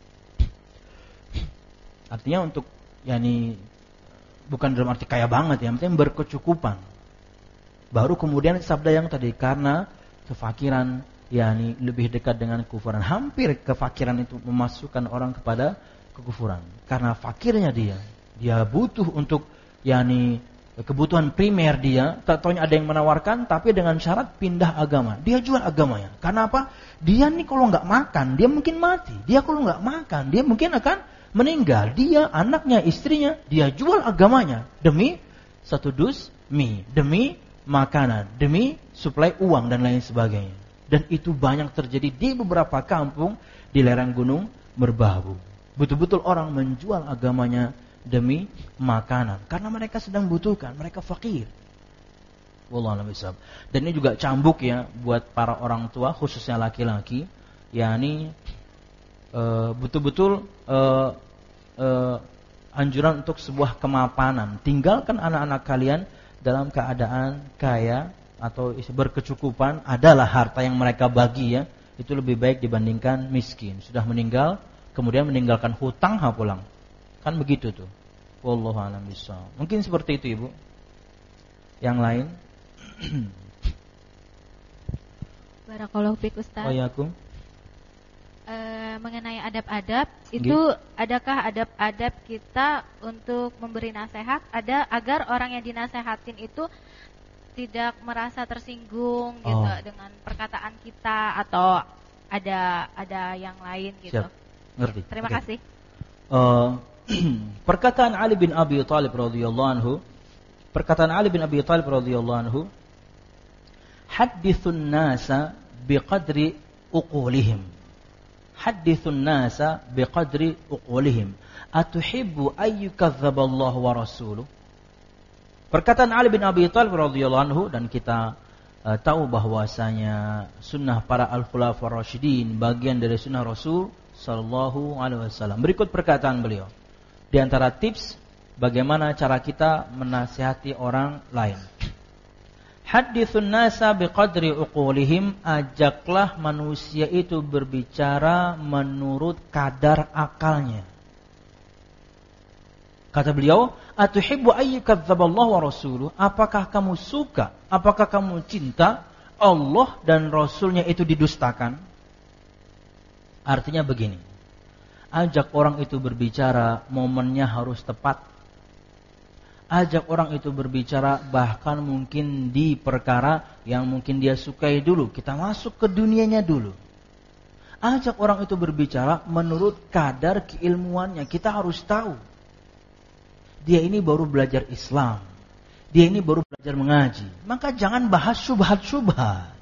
Artinya untuk yakni bukan dalam arti kaya banget ya, artinya berkecukupan. Baru kemudian sabda yang tadi, karena kefakiran yakni lebih dekat dengan kekufuran. Hampir kefakiran itu memasukkan orang kepada kekufuran. Karena fakirnya dia, dia butuh untuk yakni kebutuhan primer dia, tak taunya ada yang menawarkan, tapi dengan syarat pindah agama. Dia jual agamanya. Karena apa? Dia nih kalau nggak makan, dia mungkin mati. Dia kalau nggak makan, dia mungkin akan meninggal. Dia, anaknya, istrinya, dia jual agamanya demi satu dus mie, demi makanan, demi suplai uang dan lain sebagainya. Dan itu banyak terjadi di beberapa kampung di lereng gunung Merbabu. Betul-betul orang menjual agamanya demi makanan karena mereka sedang butuhkan, mereka fakir. Wallahu a'lam bishawab. Dan ini juga cambuk ya buat para orang tua, khususnya laki-laki, yakni e, betul-betul e, e, anjuran untuk sebuah kemapanan. Tinggalkan anak-anak kalian dalam keadaan kaya atau berkecukupan, adalah harta yang mereka bagi ya, itu lebih baik dibandingkan miskin. Sudah meninggal, kemudian meninggalkan hutang ha pulang. Kan begitu tuh. Wallahu a'lam bishawab. Mungkin seperti itu, Ibu. Yang lain? Barakallahu fiik, Ustaz. Waalaikumsalam. E, mengenai adab-adab, itu Gih. Adakah adab-adab kita untuk memberi nasihat ada agar orang yang dinasehatin itu tidak merasa tersinggung gitu oh. dengan perkataan kita, atau ada ada yang lain gitu. Siap. Ngerti. Terima okay. kasih. Uh, perkataan Ali bin Abi Thalib radhiyallahu anhu, perkataan Ali bin Abi Thalib radhiyallahu anhu, hadithun nasa biqadri uqulihim, hadithun nasa biqadri uqulihim, atuhibbu ayyukadzdzaballahu wa rasuluh. Perkataan Ali bin Abi Thalib radhiyallahu anhu, dan kita uh, tahu bahwasanya sunnah para al-khulafa rasyidin bagian dari sunnah Rasul sallallahu alaihi wasallam. Berikut perkataan beliau. Di antara tips bagaimana cara kita menasihati orang lain. Hadithun nasa biqadri uqulihim, ajaklah manusia itu berbicara menurut kadar akalnya. Kata beliau, atuhibbu ayyukadzdzaballahu wa rasuluh, apakah kamu suka, apakah kamu cinta Allah dan Rasulnya itu didustakan? Artinya begini, ajak orang itu berbicara, momennya harus tepat. Ajak orang itu berbicara bahkan mungkin di perkara yang mungkin dia sukai dulu. Kita masuk ke dunianya dulu. Ajak orang itu berbicara menurut kadar keilmuannya. Kita harus tahu, dia ini baru belajar Islam, dia ini baru belajar mengaji. Maka jangan bahas syubhat-syubhat.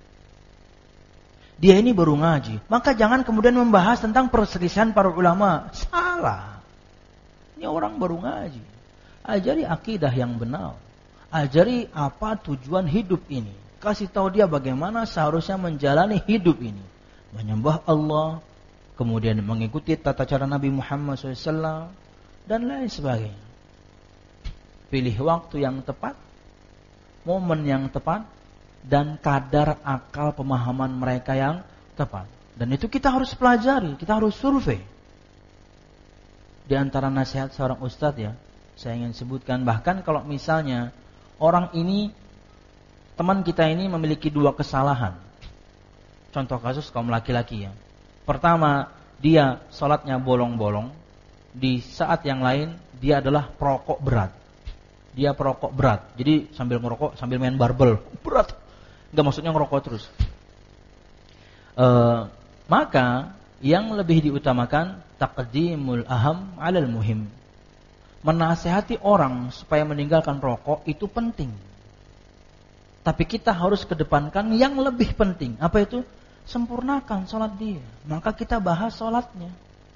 Dia ini baru ngaji, maka jangan kemudian membahas tentang perselisihan para ulama. Salah. Ini orang baru ngaji. Ajari akidah yang benar. Ajari apa tujuan hidup ini. Kasih tahu dia bagaimana seharusnya menjalani hidup ini. Menyembah Allah, kemudian mengikuti tata cara Nabi Muhammad shallallahu alaihi wasallam, dan lain sebagainya. Pilih waktu yang tepat, momen yang tepat, dan kadar akal pemahaman mereka yang tepat. Dan itu kita harus pelajari, kita harus survei. Di antara nasihat seorang ustadz ya, saya ingin sebutkan, bahkan kalau misalnya orang ini, teman kita ini memiliki dua kesalahan. Contoh kasus kaum laki-laki ya. Pertama, dia sholatnya bolong-bolong. Di saat yang lain, dia adalah perokok berat. Dia perokok berat. Jadi sambil ngerokok, sambil main barbel. Berat. Enggak, maksudnya ngerokok terus. E, maka yang lebih diutamakan taqdimul aham 'alal muhim. Menasihati orang supaya meninggalkan rokok itu penting. Tapi kita harus kedepankan yang lebih penting. Apa itu? Sempurnakan sholat dia. Maka kita bahas sholatnya.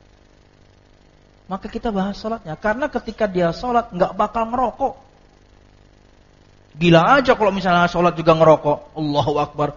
Maka kita bahas sholatnya. Karena ketika dia sholat nggak bakal ngerokok. Gila aja kalau misalnya sholat juga ngerokok. Allahu Akbar.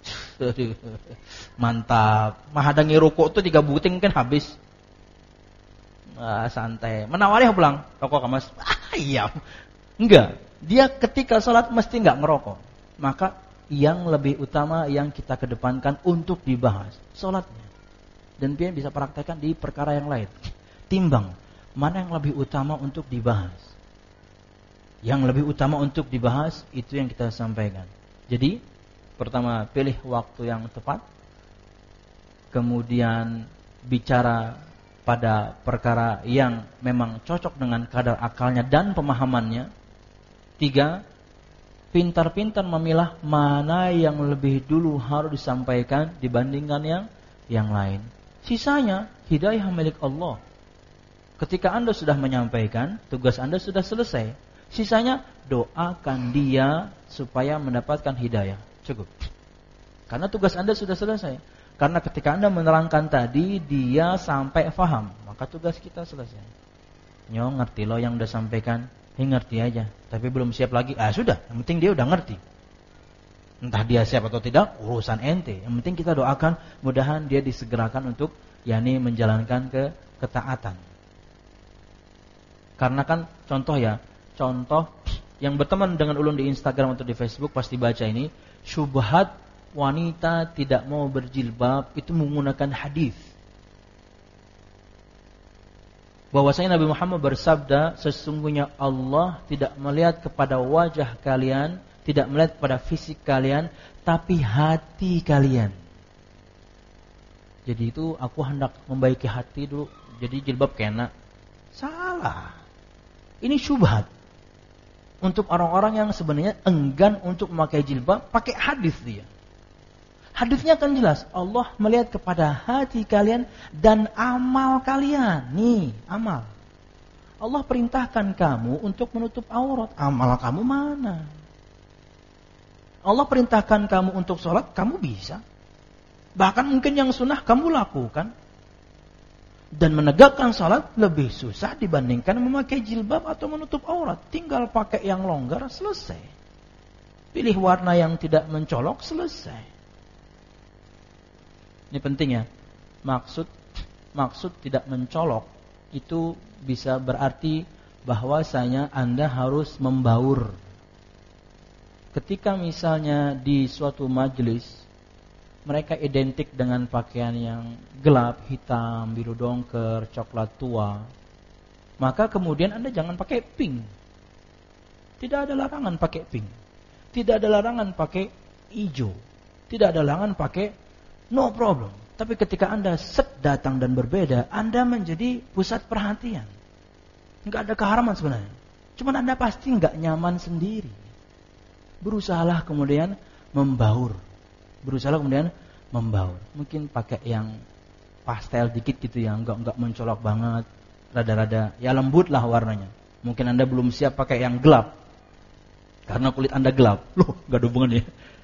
Mantap. Mahadangi rokok tuh tiga buting kan habis. Ah, santai. Menawari pulang. Rokok ke mas. Ah, iya. Enggak. Dia ketika sholat mesti enggak ngerokok. Maka yang lebih utama yang kita kedepankan untuk dibahas sholatnya. Dan dia bisa praktekkan di perkara yang lain. Timbang mana yang lebih utama untuk dibahas. Yang lebih utama untuk dibahas itu yang kita sampaikan. Jadi pertama, pilih waktu yang tepat. Kemudian bicara pada perkara yang memang cocok dengan kadar akalnya dan pemahamannya. Tiga, pintar-pintar memilah mana yang lebih dulu harus disampaikan dibandingkan yang yang lain. Sisanya hidayah milik Allah. Ketika Anda sudah menyampaikan, tugas Anda sudah selesai. Sisanya doakan dia supaya mendapatkan hidayah. Cukup. Karena tugas Anda sudah selesai. Karena ketika Anda menerangkan tadi, dia sampai faham, maka tugas kita selesai. Nyo ngerti lo yang udah sampaikan, ya ngerti aja. Tapi belum siap lagi, ah sudah, yang penting dia udah ngerti. Entah dia siap atau tidak, urusan ente. Yang penting kita doakan, mudahan dia disegerakan untuk yakni menjalankan ke ketaatan. Karena kan contoh ya, contoh yang berteman dengan ulun di Instagram atau di Facebook pasti baca ini, syubhat wanita tidak mau berjilbab itu menggunakan hadis. Bahwasanya Nabi Muhammad bersabda, sesungguhnya Allah tidak melihat kepada wajah kalian, tidak melihat pada fisik kalian, tapi hati kalian. Jadi itu aku hendak membaiki hati dulu, jadi jilbab kena. Salah. Ini syubhat. Untuk orang-orang yang sebenarnya enggan untuk memakai jilbab, pakai hadis dia. Hadisnya akan jelas, Allah melihat kepada hati kalian dan amal kalian. Nih, amal. Allah perintahkan kamu untuk menutup aurat. Amal kamu mana? Allah perintahkan kamu untuk sholat, kamu bisa. Bahkan mungkin yang sunnah kamu lakukan. Dan menegakkan sholat lebih susah dibandingkan memakai jilbab atau menutup aurat. Tinggal pakai yang longgar, selesai. Pilih warna yang tidak mencolok, selesai. Ini penting ya. Maksud maksud tidak mencolok itu bisa berarti bahwasanya Anda harus membaur. Ketika misalnya di suatu majelis mereka identik dengan pakaian yang gelap, hitam, biru dongker, coklat tua, maka kemudian Anda jangan pakai pink. Tidak ada larangan pakai pink. Tidak ada larangan pakai hijau. Tidak ada larangan pakai no problem. Tapi ketika Anda set datang dan berbeda, Anda menjadi pusat perhatian. Enggak ada keharaman sebenarnya. Cuma Anda pasti enggak nyaman sendiri. Berusahalah kemudian membaur. Berusahalah kemudian membaur. Mungkin pakai yang pastel dikit gitu ya, enggak enggak mencolok banget, rada-rada ya lembut lah warnanya. Mungkin Anda belum siap pakai yang gelap. Karena kulit Anda gelap. Loh, enggak ada hubungannya.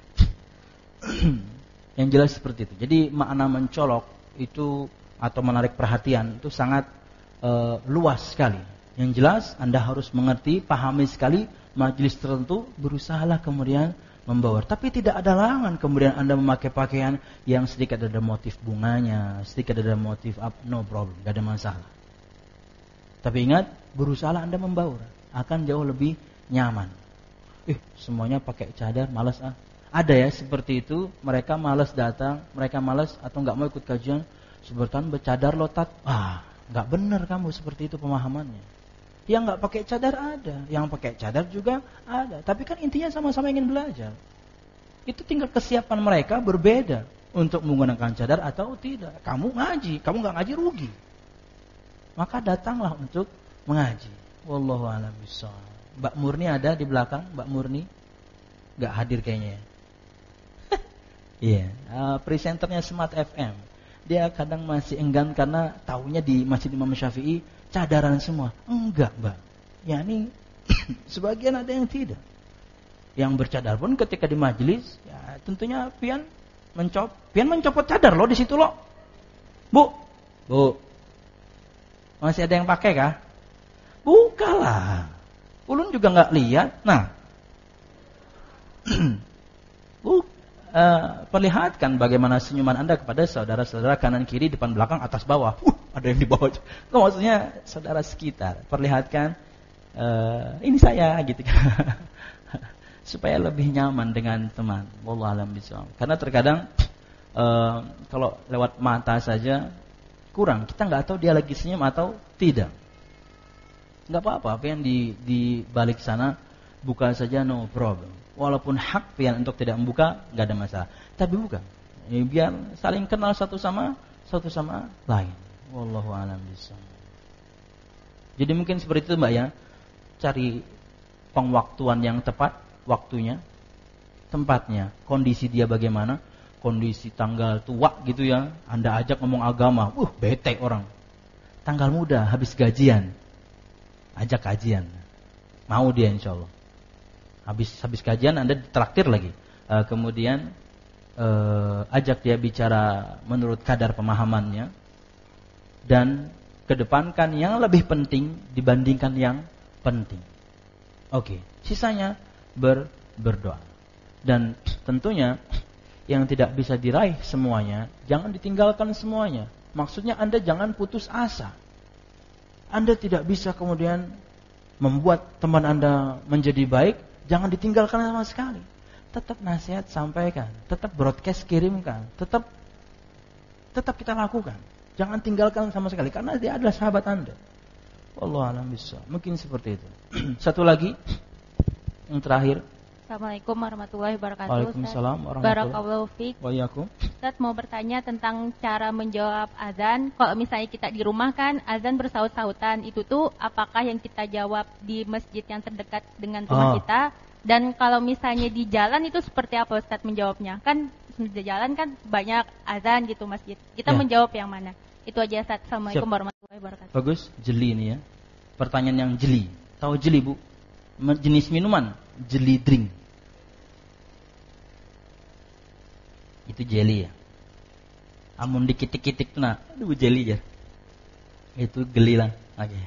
Yang jelas seperti itu. Jadi makna mencolok itu atau menarik perhatian itu sangat e, luas sekali. Yang jelas Anda harus mengerti, pahami sekali majelis tertentu, berusahalah kemudian membawa. Tapi tidak ada larangan kemudian Anda memakai pakaian yang sedikit ada motif bunganya, sedikit ada motif up, no problem, tidak ada masalah. Tapi ingat, berusahalah Anda membaur, akan jauh lebih nyaman. Eh, semuanya pakai cadar, malas ah. Ada ya seperti itu, mereka malas datang, mereka malas atau nggak mau ikut kajian, sebutan bercadar lotat. Ah, nggak benar kamu seperti itu pemahamannya. Yang nggak pakai cadar ada, yang pakai cadar juga ada. Tapi kan intinya sama-sama ingin belajar. Itu tinggal kesiapan mereka berbeda untuk menggunakan cadar atau tidak. Kamu ngaji, kamu nggak ngaji rugi. Maka datanglah untuk mengaji. Wallahu a'lam bishawab. Mbak Murni ada di belakang, Mbak Murni nggak hadir kayaknya. Iya, yeah. uh, presenternya Smart F M. Dia kadang masih enggan karena taunya di Masjid Imam Syafi'i cadaran semua. Enggak, Mbak. Ya ini sebagian ada yang tidak. Yang bercadar pun ketika di majelis, ya tentunya pian mencop, pian mencopot cadar loh di situ loh. Bu, bu, masih ada yang pakai kah? Bukalah. Ulun juga nggak lihat. Nah, bu. Uh, perlihatkan bagaimana senyuman Anda kepada saudara-saudara kanan kiri, depan belakang, atas bawah. Uh, ada yang di bawah. Kok maksudnya saudara sekitar. Perlihatkan uh, ini saya gitu kan. Supaya lebih nyaman dengan teman. Wallahu a'lam bishawab. Karena terkadang uh, kalau lewat mata saja kurang. Kita nggak tahu dia lagi senyum atau tidak. Nggak apa-apa. Apa yang di di balik sana buka saja, no problem. Walaupun hak pian untuk tidak membuka, nggak ada masalah. Tapi buka, ya, biar saling kenal satu sama satu sama lain. Wallahu a'lam bishawab. Jadi mungkin seperti itu Mbak ya. Cari pengwaktuan yang tepat, waktunya, tempatnya, kondisi dia bagaimana, kondisi tanggal tua gitu ya. Anda ajak ngomong agama, uh bete orang. Tanggal muda habis gajian, ajak kajian, mau dia insya Allah. Habis habis kajian Anda ditraktir lagi. Uh, kemudian uh, ajak dia bicara menurut kadar pemahamannya dan kedepankan yang lebih penting dibandingkan yang penting. Oke, okay. Sisanya ber, berdoa. Dan tentunya yang tidak bisa diraih semuanya, jangan ditinggalkan semuanya. Maksudnya Anda jangan putus asa. Anda tidak bisa kemudian membuat teman Anda menjadi baik, jangan ditinggalkan sama sekali. Tetap nasihat sampaikan, tetap broadcast kirimkan, tetap tetap kita lakukan. Jangan tinggalkan sama sekali karena dia adalah sahabat Anda. Wallahu a'lam bishawab. Mungkin seperti itu. Satu lagi yang terakhir. Assalamualaikum warahmatullahi wabarakatuh. Waalaikumsalam warahmatullahi wabarakatuh. Waalaikumsalam. Ustaz mau bertanya tentang cara menjawab azan. Kalau misalnya kita di rumah kan azan bersaut-sautan, itu tuh apakah yang kita jawab di masjid yang terdekat dengan rumah oh. kita? Dan kalau misalnya di jalan itu seperti apa Ustaz menjawabnya? Kan di jalan kan banyak azan gitu masjid. Kita ya. menjawab yang mana? Itu aja Ustaz. Assalamualaikum Siap. warahmatullahi wabarakatuh. Bagus, jeli ini ya. Pertanyaan yang jeli. Tahu jeli Bu? Jenis minuman, jeli drink. Itu jelly ya. Amun dikitik-kitik tuh nah, aduh jelly ya. Itu geli lah. Oke. Okay.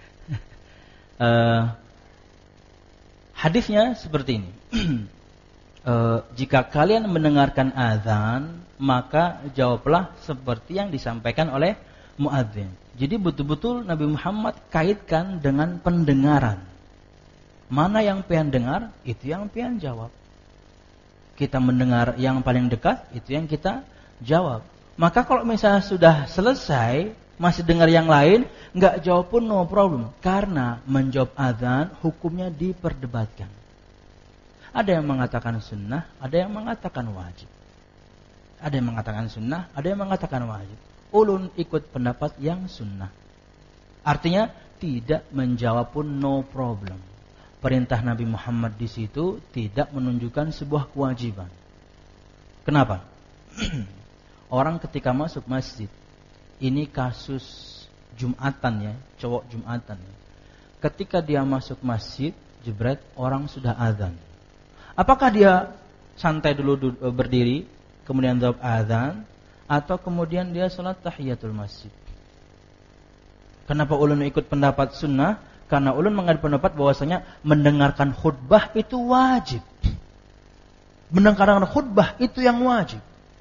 uh, hadisnya seperti ini. uh, jika kalian mendengarkan azan, maka jawablah seperti yang disampaikan oleh muadzin. Jadi betul-betul Nabi Muhammad kaitkan dengan pendengaran. Mana yang pian dengar, itu yang pian jawab. Kita mendengar yang paling dekat, itu yang kita jawab. Maka kalau misalnya sudah selesai, masih dengar yang lain, nggak jawab pun no problem. Karena menjawab azan hukumnya diperdebatkan. Ada yang mengatakan sunnah, ada yang mengatakan wajib. Ada yang mengatakan sunnah, ada yang mengatakan wajib. Ulun ikut pendapat yang sunnah. Artinya tidak menjawab pun no problem. Perintah Nabi Muhammad di situ tidak menunjukkan sebuah kewajiban. Kenapa? Orang ketika masuk masjid, ini kasus Jumatan ya, cowok Jumatan. Ketika dia masuk masjid, jebret orang sudah azan. Apakah dia santai dulu berdiri, kemudian jawab azan, atau kemudian dia salat tahiyatul masjid? Kenapa ulun ikut pendapat sunnah? Karena ulun mengambil pendapat bahwasanya mendengarkan khutbah itu wajib. Mendengarkan khutbah itu yang wajib.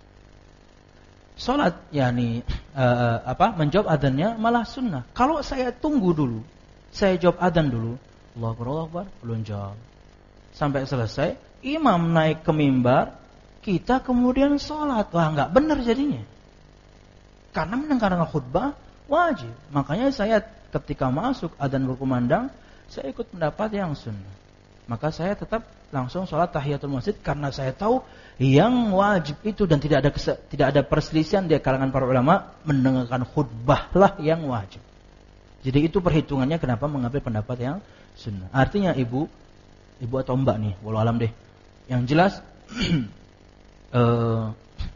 Salat yakni uh, apa? Menjawab adzannya malah sunnah. Kalau saya tunggu dulu, saya jawab adzan dulu, Allahu Akbar, Allahu Akbar, ulun jawab. Sampai selesai, imam naik ke mimbar, kita kemudian salat. Wah, enggak benar jadinya. Karena mendengarkan khutbah wajib. Makanya saya ketika masuk adzan berkumandang, saya ikut pendapat yang sunnah. Maka saya tetap langsung sholat tahiyatul masjid karena saya tahu yang wajib itu dan tidak ada kese, tidak ada perselisihan di kalangan para ulama, mendengarkan khutbahlah yang wajib. Jadi itu perhitungannya kenapa mengambil pendapat yang sunnah. Artinya ibu, ibu atau mbak nih, walau alam deh. Yang jelas uh,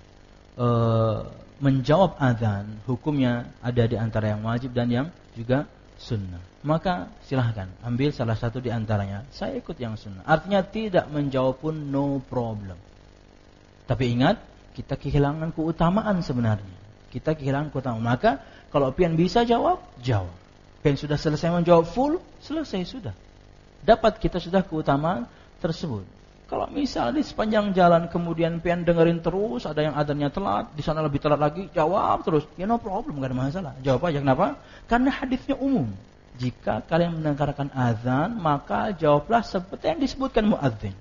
uh, menjawab adzan hukumnya ada di antara yang wajib dan yang juga sunnah. Maka silahkan ambil salah satu di antaranya. Saya ikut yang sunnah. Artinya tidak menjawab pun no problem. Tapi ingat, kita kehilangan keutamaan sebenarnya. Kita kehilangan keutamaan. Maka kalau pian bisa jawab, jawab. Pian sudah selesai menjawab full, selesai sudah. Dapat kita sudah keutamaan tersebut. Kalau misalnya di sepanjang jalan kemudian pian dengerin terus, ada yang adzannya telat, di sana lebih telat lagi, jawab terus. Ya no problem, enggak ada masalah. Jawab aja. Kenapa? Karena hadisnya umum. Jika kalian mendengarkan azan, maka jawablah seperti yang disebutkan muadzin.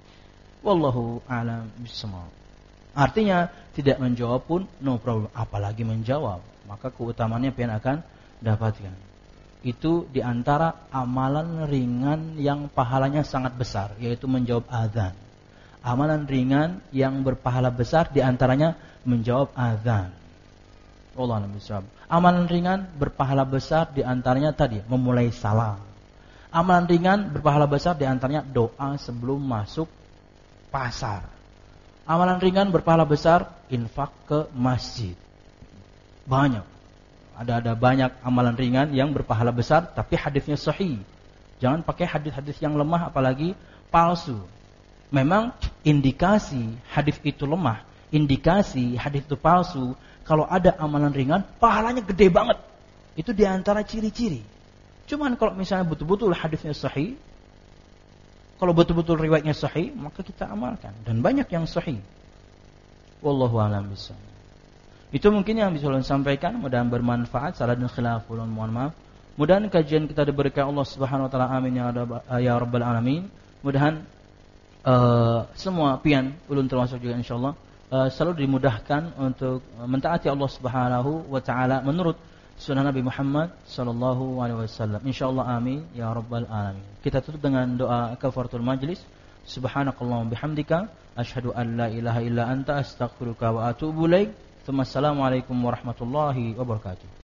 Wallahu a'lam bishawab. Artinya tidak menjawab pun no problem, apalagi menjawab, maka keutamaannya pian akan dapatkan. Itu di antara amalan ringan yang pahalanya sangat besar, yaitu menjawab azan. Amalan ringan yang berpahala besar di antaranya menjawab azan. Wallahu a'lam bishawab. Amalan ringan berpahala besar di antaranya tadi memulai salam. Amalan ringan berpahala besar di antaranya doa sebelum masuk pasar. Amalan ringan berpahala besar infak ke masjid. Banyak. Ada ada banyak amalan ringan yang berpahala besar tapi hadisnya sahih. Jangan pakai hadis-hadis yang lemah apalagi palsu. Memang indikasi hadis itu lemah, indikasi hadis itu palsu. Kalau ada amalan ringan, pahalanya gede banget. Itu diantara ciri-ciri. Cuman kalau misalnya betul-betul hadisnya sahih, kalau betul-betul riwayatnya sahih, maka kita amalkan. Dan banyak yang sahih. Wallahu a'lam bishawab. Itu mungkin yang bisa saya sampaikan. Mudah-mudahan bermanfaat. Salah dan khilaf, mohon maaf. Mudah-mudahan kajian kita diberikan Allah Subhanahu Wa Taala. Amin ya, ya Rabbal Alamin. Mudah-mudahan uh, semua pian ulun termasuk juga insyaallah Uh, selalu dimudahkan untuk mentaati Allah Subhanahu wa taala menurut sunnah Nabi Muhammad sallallahu alaihi wasallam. Insyaallah amin ya rabbal alamin. Kita tutup dengan doa kafaratul majlis. Subhanakallahumma bihamdika asyhadu an la ilaha illa anta astaghfiruka wa atubu ilaik. Assalamualaikum warahmatullahi wabarakatuh.